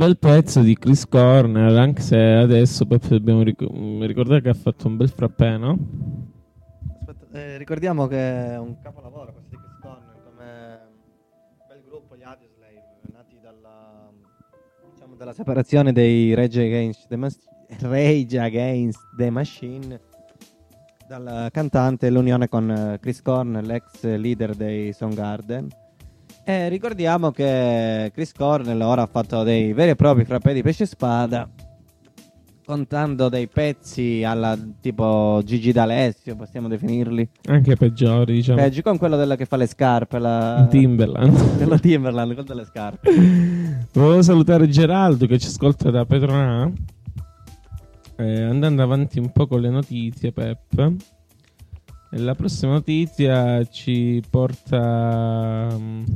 bel pezzo di Chris Cornell, anche se adesso Peppe dobbiamo ricordare che ha fatto un bel frappè, no? Aspetta, ricordiamo che è un capolavoro questo di Chris Cornell, come bel gruppo, gli Audioslave, nati dalla separazione dei Rage Against the Machine, dal cantante, l'unione con Chris Cornell, ex leader dei Soundgarden. E ricordiamo che Chris Cornell ora ha fatto dei veri e propri frappè di pesce spada, contando dei pezzi alla tipo Gigi D'Alessio, possiamo definirli. Anche peggiori, diciamo. Peggio, con quello della che fa le scarpe, la Timberland. quello Timberland, quello delle scarpe. Volevo salutare Geraldo che ci ascolta da Petronà. Andando avanti un po' con le notizie, Pep. La prossima notizia ci porta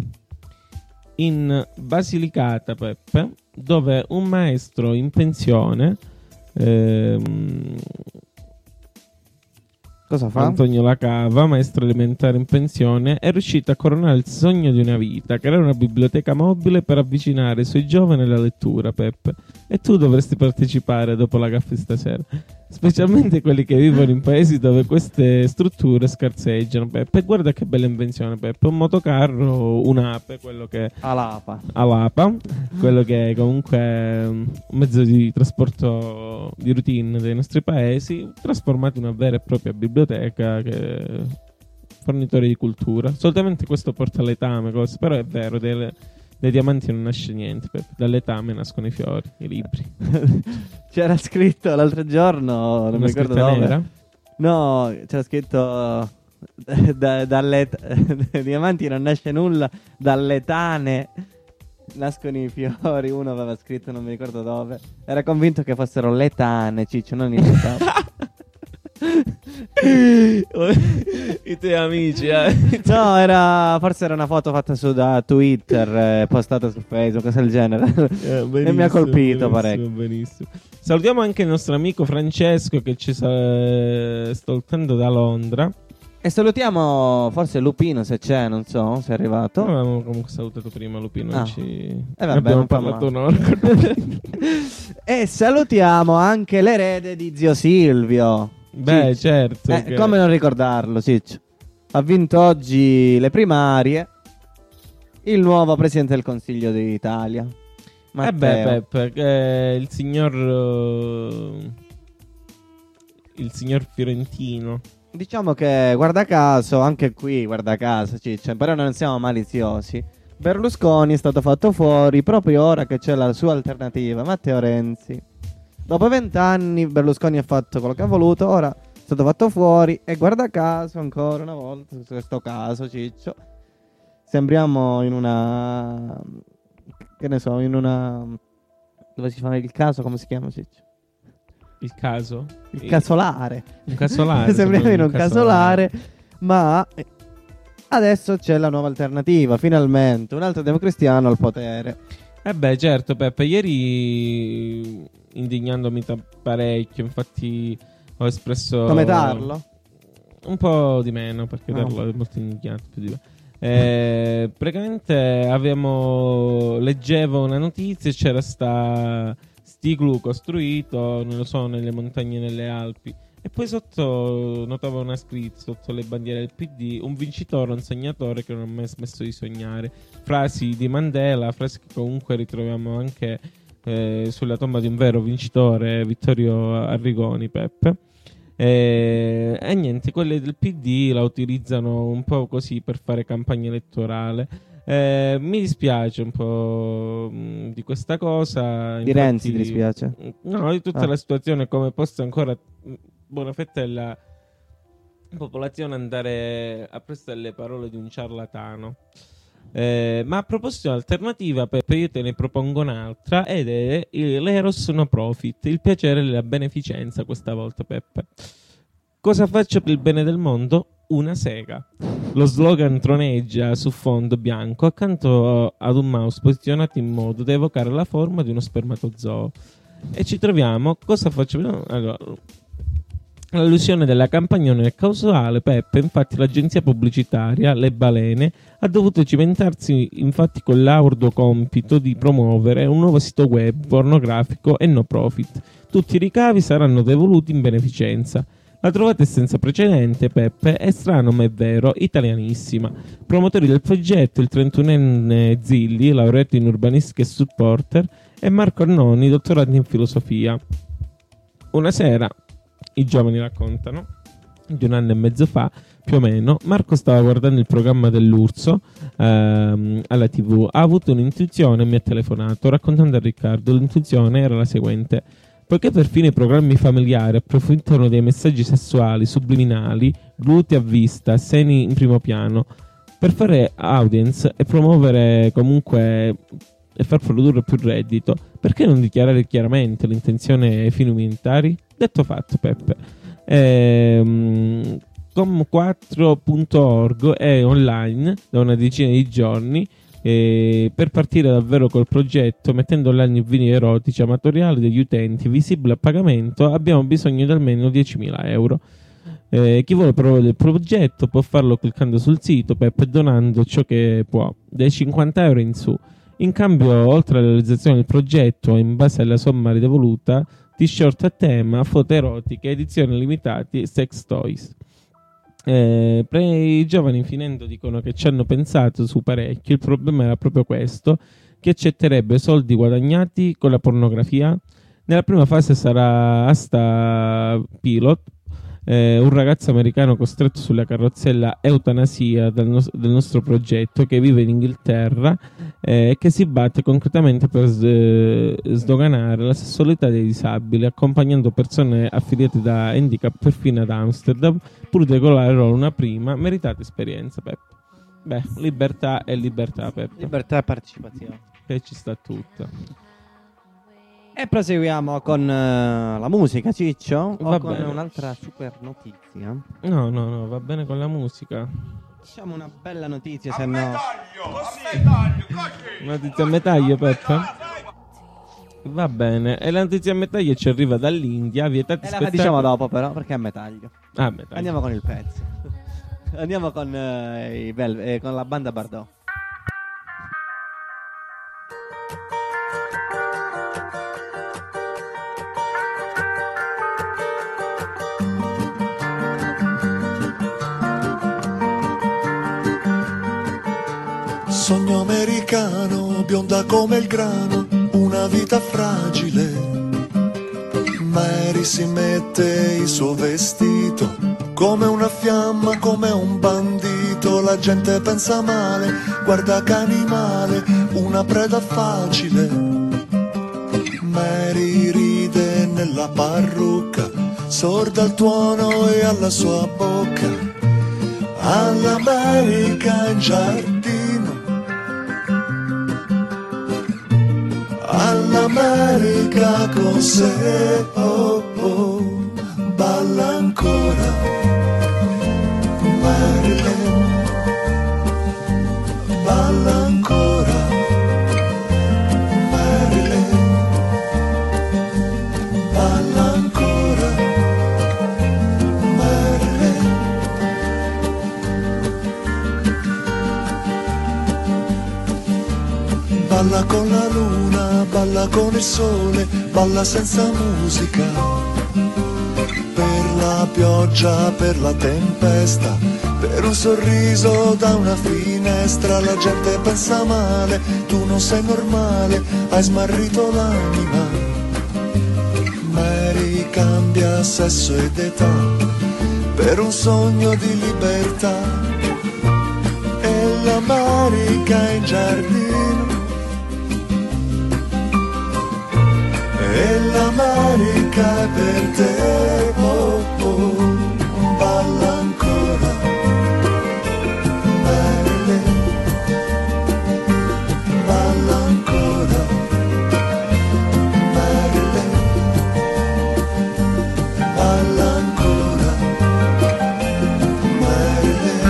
in Basilicata, Peppe, dove un maestro in pensione, cosa fa? Antonio Lacava, maestro elementare in pensione, è riuscito a coronare il sogno di una vita, creare una biblioteca mobile per avvicinare i suoi giovani alla lettura, Peppe. E tu dovresti partecipare dopo la caffè stasera, specialmente quelli che vivono in paesi dove queste strutture scarseggiano, Peppe. Guarda che bella invenzione, Peppe. Un motocarro, un'ape, quello che Alapa, quello che è comunque un mezzo di trasporto di routine dei nostri paesi, trasformato in una vera e propria biblioteca, che fornitore di cultura. Solitamente questo porta all'etame, però è vero, dai diamanti non nasce niente, Peppe. Dall'etame nascono i fiori, i libri. C'era scritto l'altro giorno, non mi ricordo dove. Nera? No, c'era scritto dai diamanti non nasce nulla, dalle tane nascono i fiori. Uno aveva scritto, non mi ricordo dove. Era convinto che fossero le tane, Ciccio, non il letame. I tuoi amici, No, forse era una foto fatta da Twitter, postata su Facebook, cosa del genere. E mi ha colpito parecchio. Benissimo. Salutiamo anche il nostro amico Francesco che ci sta ascoltando da Londra. E salutiamo forse Lupino, se c'è, non so se è arrivato. No, avevamo comunque salutato prima Lupino. Vabbè, abbiamo parlato un'ora. E salutiamo anche l'erede di zio Silvio. Beh, certo. Come non ricordarlo, Ciccio? Ha vinto oggi le primarie il nuovo presidente del Consiglio d'Italia, Matteo. Peppe, il signor Fiorentino. Diciamo che, guarda caso, Ciccio, però non siamo maliziosi. Berlusconi è stato fatto fuori proprio ora che c'è la sua alternativa, Matteo Renzi. Dopo 20 anni Berlusconi ha fatto quello che ha voluto, ora è stato fatto fuori e guarda caso, ancora una volta, su questo caso, Ciccio, sembriamo in una... che ne so, in una... dove si fa il caso, come si chiama, Ciccio? Il caso? Il casolare. Un casolare. Sembriamo in un casolare, ma adesso c'è la nuova alternativa, finalmente, un altro democristiano al potere. Certo, Peppe, ieri indignandomi parecchio, infatti ho espresso... Come Tarlo? Un po' di meno, perché Tarlo è molto indignato più di me. Praticamente leggevo una notizia, c'era Stiglu costruito, non lo so, nelle montagne nelle Alpi, e poi sotto notavo una scritta sotto le bandiere del PD: un vincitore, un sognatore che non ha mai smesso di sognare. Frasi di Mandela, frasi che comunque ritroviamo anche sulla tomba di un vero vincitore, Vittorio Arrigoni, Peppe. E niente, quelli del PD la utilizzano un po' così per fare campagna elettorale. Mi dispiace un po' di questa cosa. Di Renzi ti dispiace? No, di tutta la situazione, come possa ancora buona fetta della popolazione andare a prestare le parole di un ciarlatano. Ma a proposito di alternativa, Peppe, io te ne propongo un'altra, ed è l'Eros No Profit, il piacere della beneficenza questa volta, Peppe. Cosa faccio per il bene del mondo? Una sega. Lo slogan troneggia su fondo bianco accanto ad un mouse posizionato in modo da evocare la forma di uno spermatozoo. E ci troviamo, cosa faccio? Allora, L'allusione della campagnone è causale, Peppe. Infatti l'agenzia pubblicitaria Le Balene ha dovuto cimentarsi infatti con l'arduo compito di promuovere un nuovo sito web pornografico e no profit. Tutti i ricavi saranno devoluti in beneficenza. La trovata è senza precedente, Peppe, è strano ma è vero, italianissima. Promotori del progetto il 31enne Zilli, laureato in urbanistica e supporter, e Marco Arnoni, dottorato in filosofia. Una sera, i giovani raccontano, di 1 anno e mezzo fa, più o meno, Marco stava guardando il programma dell'Urso alla TV, ha avuto un'intuizione e mi ha telefonato, raccontando a Riccardo. L'intuizione era la seguente: poiché perfino i programmi familiari approfittano dei messaggi sessuali subliminali, glutei a vista, seni in primo piano, per fare audience e promuovere comunque e far produrre più reddito, perché non dichiarare chiaramente l'intenzione ai fini umanitari? Detto fatto, Peppe. Com4.org è online da una decina di giorni. Per partire davvero col progetto, mettendo online i video erotici amatoriali degli utenti visibili a pagamento, abbiamo bisogno di almeno 10.000 euro. Chi vuole provare il progetto può farlo cliccando sul sito Peppe, donando ciò che può, dai 50 euro in su. In cambio, oltre alla realizzazione del progetto, in base alla somma ridevoluta, t-shirt a tema, foto erotiche, edizioni limitati, sex toys. I giovani, finendo, dicono che ci hanno pensato su parecchio. Il problema era proprio questo: chi accetterebbe soldi guadagnati con la pornografia? Nella prima fase sarà asta pilot, un ragazzo americano costretto sulla carrozzella eutanasia del nostro progetto, che vive in Inghilterra e che si batte concretamente per sdoganare la sessualità dei disabili, accompagnando persone affiliate da handicap perfino ad Amsterdam, pur di regolare loro una prima meritata esperienza. Peppe, beh, libertà e libertà, Peppe. Libertà e partecipazione, e ci sta tutta. E proseguiamo con la musica, Ciccio? Va o con bene. un'altra super notizia? No, va bene con la musica. Diciamo una bella notizia, se no... Notizia a metaglio, Peppe? Va bene. E la notizia a metaglio ci arriva dall'India, vietati E la spettacoli. diciamo dopo però, perché è a metaglio. Ah, metaglio. Andiamo con il pezzo. Andiamo con, con la banda Bardot. Sogno americano, bionda come il grano, una vita fragile. Mary si mette il suo vestito, come una fiamma, come un bandito. La gente pensa male, guarda che animale, una preda facile. Mary ride nella parrucca, sorda al tuono e alla sua bocca. All'America in giardino, all'America con sé, oh oh, balla ancora Marilyn, balla ancora Marilyn, balla ancora Marilyn. Balla con la luna, balla con il sole, balla senza musica. Per la pioggia, per la tempesta, per un sorriso da una finestra. La gente pensa male, tu non sei normale, hai smarrito l'anima. Mary cambia sesso ed età, per un sogno di libertà. E l'America in giardino, e l'America è per te, oh oh, balla ancora Marilyn, balla ancora Marilyn, balla ancora Marilyn.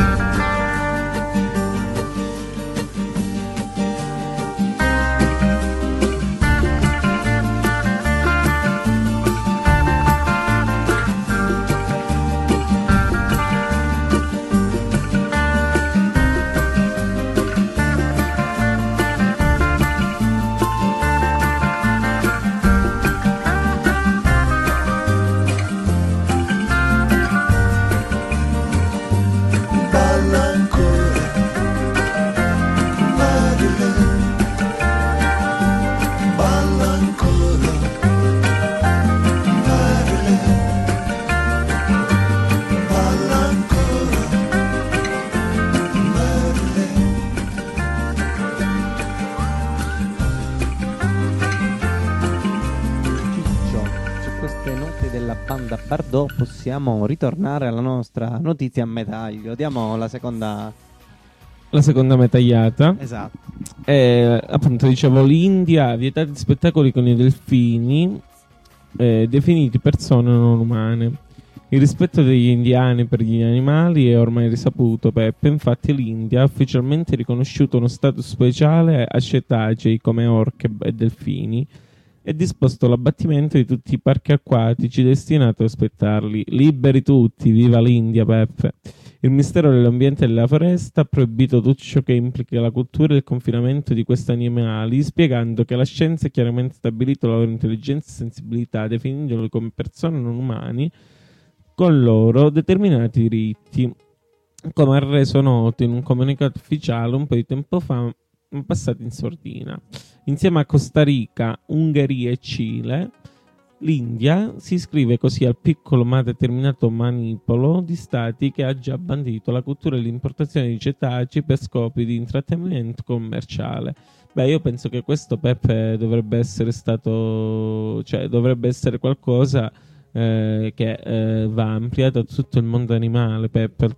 Bardot, possiamo ritornare alla nostra notizia a medaglio. Diamo la seconda metagliata. Esatto. Appunto, dicevo, l'India ha vietato spettacoli con i delfini definiti persone non umane. Il rispetto degli indiani per gli animali è ormai risaputo, Peppe. Infatti l'India ha ufficialmente riconosciuto uno status speciale a cetacei come orche e delfini e disposto l'abbattimento di tutti i parchi acquatici destinati a ospittarli. Liberi tutti, viva l'India, Peppe. Il Ministero dell'Ambiente e della Foresta ha proibito tutto ciò che implica la cultura e il confinamento di questi animali, spiegando che la scienza ha chiaramente stabilito la loro intelligenza e sensibilità, definendoli come persone non umani con loro determinati diritti, come ha reso noto in un comunicato ufficiale un po' di tempo fa, passato in sordina. Insieme a Costa Rica, Ungheria e Cile, l'India si iscrive così al piccolo ma determinato manipolo di stati che ha già bandito la cultura e l'importazione di cetacei per scopi di intrattenimento commerciale. Beh, io penso che questo, Peppe, dovrebbe essere stato, cioè dovrebbe essere qualcosa che va ampliato a tutto il mondo animale,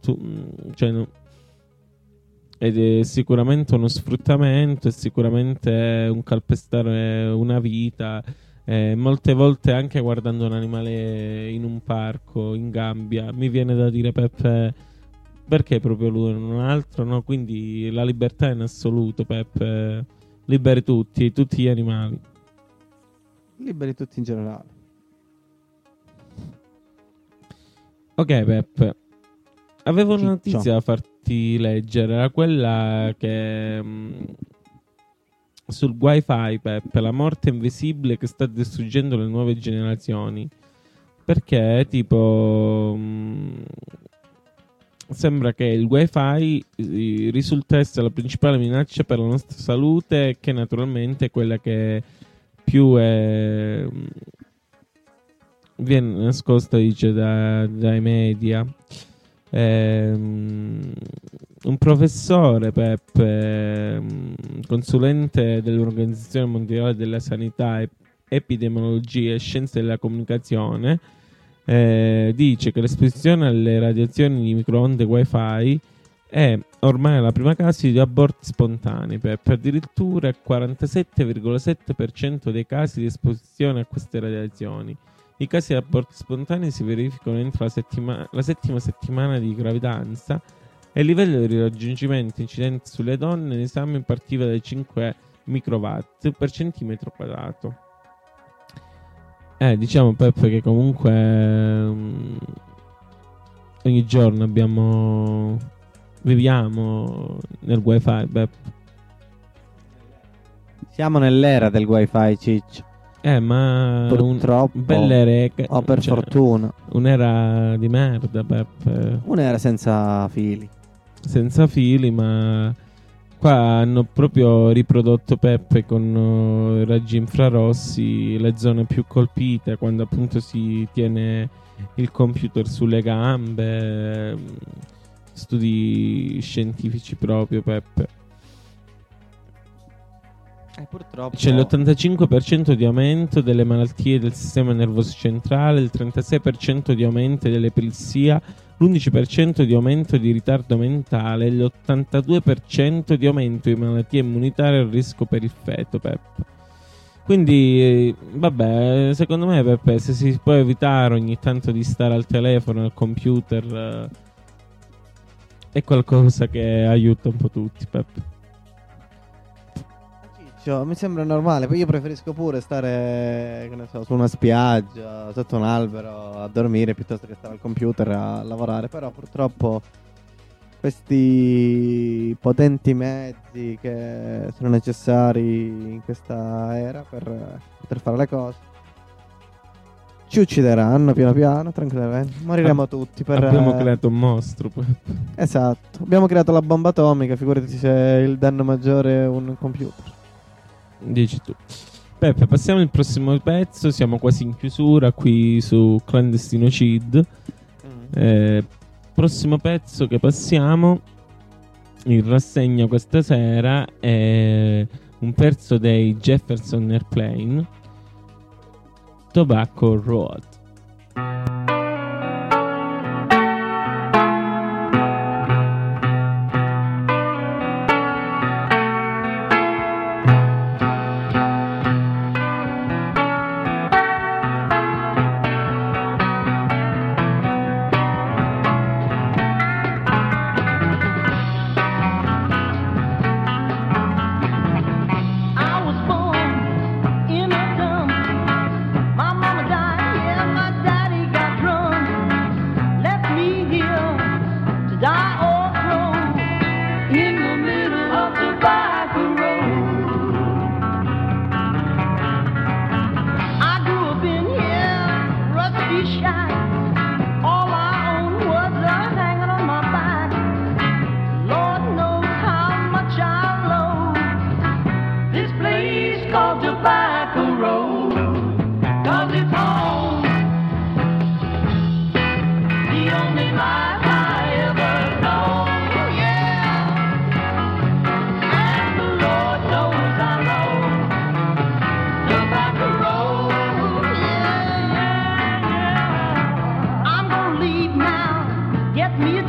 ed è sicuramente uno sfruttamento, è sicuramente un calpestare una vita, molte volte anche guardando un animale in un parco in gabbia mi viene da dire, Peppe, perché proprio lui e non un altro, no? Quindi la libertà è in assoluto, Peppe, liberi tutti gli animali, liberi tutti in generale. Ok, Peppe, avevo una notizia da farti leggere, era quella che sul wifi, Peppe, la morte invisibile che sta distruggendo le nuove generazioni, perché tipo sembra che il wifi risulta essere la principale minaccia per la nostra salute, che naturalmente è quella che più viene nascosta, dice, dai media. Un professore, Peppe, consulente dell'Organizzazione Mondiale della Sanità, Epidemiologia e Scienze della Comunicazione, dice che l'esposizione alle radiazioni di microonde wifi è ormai la prima causa di aborti spontanei, Peppe. Addirittura il 47,7% dei casi di esposizione a queste radiazioni. I casi di aborti spontanei si verificano entro la settima settimana di gravidanza e il livello di raggiungimento incidente sulle donne in esame partiva dai 5 microwatt per centimetro quadrato. Diciamo, Peppe, che comunque ogni giorno viviamo nel wifi, Peppe. Siamo nell'era del wifi, Ciccio. Ma purtroppo, belle o per fortuna, un'era di merda, Peppe. Un'era senza fili. Senza fili, ma qua hanno proprio riprodotto, Peppe, con raggi infrarossi le zone più colpite, quando appunto si tiene il computer sulle gambe, studi scientifici proprio, Peppe. Purtroppo c'è l'85% di aumento delle malattie del sistema nervoso centrale, il 36% di aumento dell'epilessia, l'11% di aumento di ritardo mentale e l'82% di aumento di malattie immunitarie a rischio per il feto, Peppe. Quindi, vabbè, secondo me, Peppe, se si può evitare ogni tanto di stare al telefono, al computer, è qualcosa che aiuta un po' tutti, Peppe. Mi sembra normale, poi io preferisco pure stare, che ne so, su una spiaggia, sotto un albero a dormire piuttosto che stare al computer a lavorare. Però purtroppo questi potenti mezzi che sono necessari in questa era per poter fare le cose ci uccideranno piano piano, tranquillamente. Moriremo tutti abbiamo creato un mostro. Esatto, abbiamo creato la bomba atomica, figurati se il danno maggiore è un computer. Dici tu. Peppe, passiamo al prossimo pezzo. Siamo quasi in chiusura qui su Clandestino Cid. Prossimo pezzo che passiamo in rassegna questa sera è un pezzo dei Jefferson Airplane, Tobacco Road.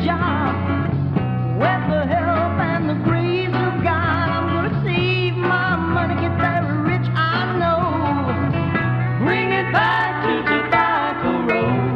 job. With the help and the grace of God, I'm gonna save my money, get very rich, I know. Bring it back to Tobacco Road.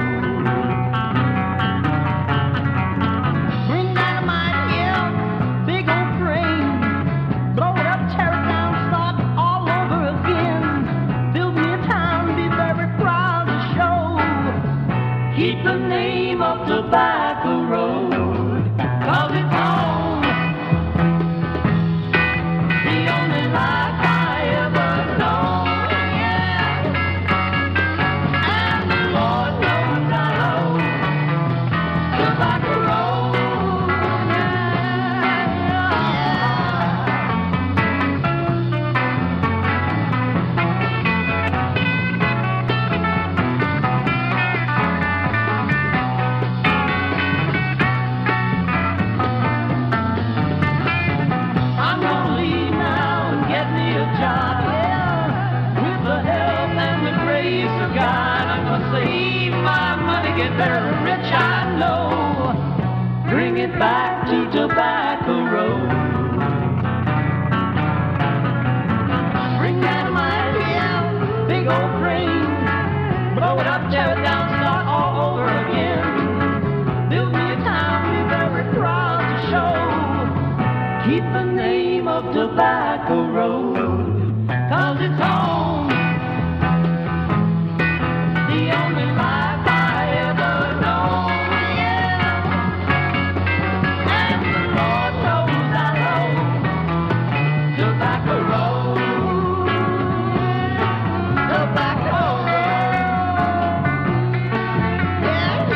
Bring dynamite here, big old frame. Blow it up, tear it down, start all over again. Build me a town, be very proud to show. Keep the name of Tobacco Road, 'cause it's home. The only life I ever know, yeah. And the Lord knows I love Tobacco Road, I'm gonna leave now and get me a job, yeah. With the help and the grace of God, I'm gonna save my money, get very rich, I know. Bring it back to Tobacco Road. Bring dynamite here, big old frame. Blow it up, tear it down, start all over again. Build me a town, be very proud to show. Keep the name of Tobacco Road, 'cause it's home. The only life I ever know, yeah. And the Lord knows I love Tobacco Road. Tobacco Road. Yeah,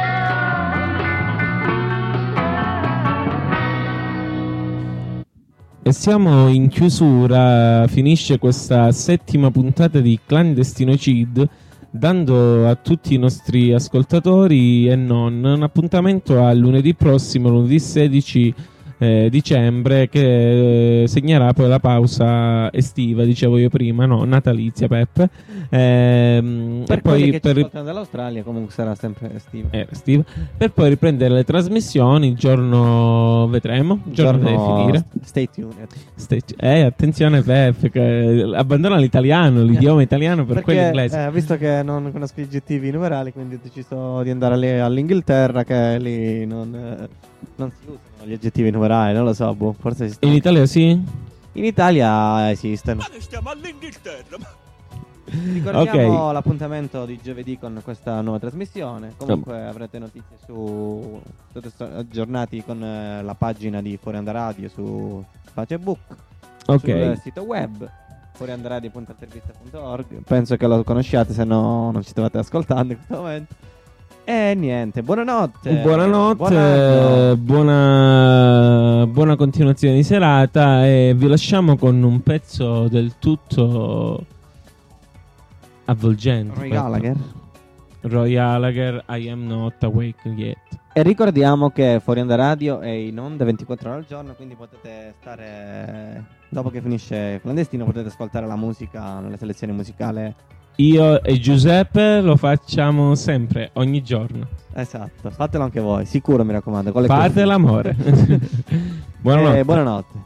E siamo in chiusura, finisce questa 7ª puntata di Clandestinocid, dando a tutti i nostri ascoltatori e non un appuntamento a lunedì prossimo, lunedì 16 dicembre, che segnerà poi la pausa estiva, dicevo io prima, no, natalizia, Peppe. Per e quelli poi che ci ascoltano dall'Australia comunque sarà sempre estiva. Per poi riprendere le trasmissioni il giorno, vedremo, il giorno deve finire. Stay tuned. Attenzione Peppe, che abbandona l'italiano, l'idioma italiano per quello inglese. Visto che non conosco i aggettivi numerali, quindi ho deciso di andare lì all'Inghilterra, che lì non si usano gli aggettivi numerali, non lo so, forse esistono. In Italia sì? In Italia esistono. Ma noi stiamo all'Inghilterra. Ricordiamo l'appuntamento di giovedì con questa nuova trasmissione. Comunque avrete notizie siete aggiornati con la pagina di Fuori Onda Radio su Facebook, sul sito web fuoriandaradio.intervista.org. Penso che lo conosciate, se no non ci stavate ascoltando in questo momento. E niente, buonanotte. Buona continuazione di serata, e vi lasciamo con un pezzo del tutto avvolgente. Roy Gallagher, I Am Not Awake Yet. E ricordiamo che Fuori Onda Radio è in onda 24 ore al giorno, quindi potete stare, dopo che finisce Clandestino, potete ascoltare la musica nella selezione musicale. Io e Giuseppe lo facciamo sempre, ogni giorno. Esatto, fatelo anche voi, sicuro, mi raccomando. Fate l'amore. Buonanotte. Buonanotte.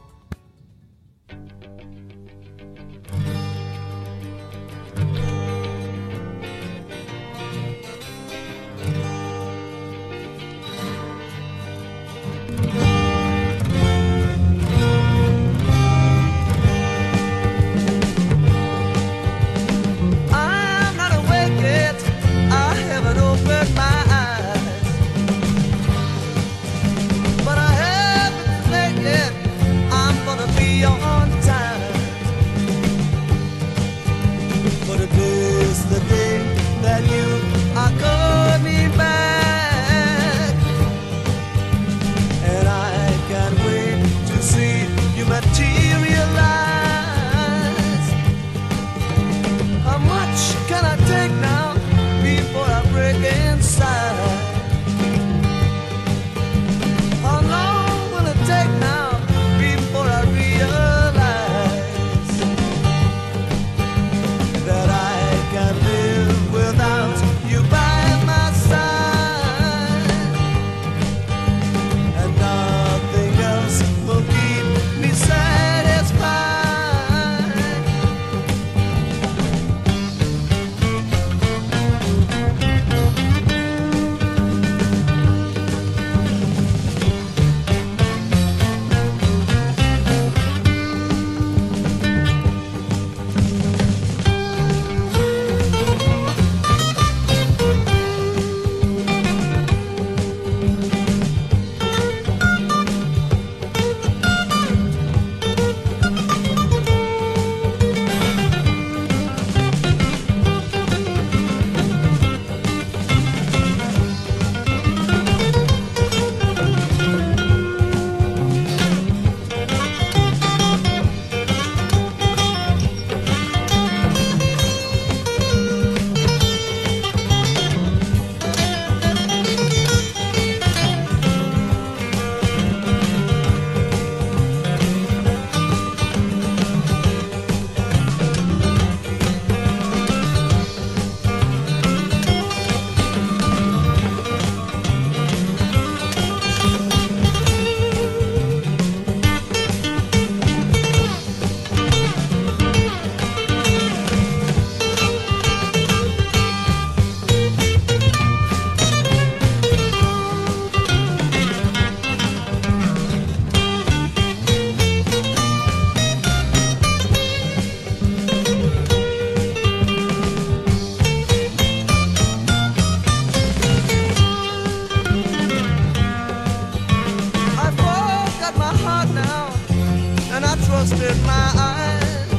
trusted my eyes.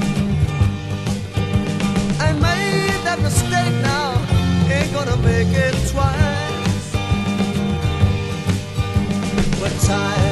I made that mistake now, ain't gonna make it twice. But time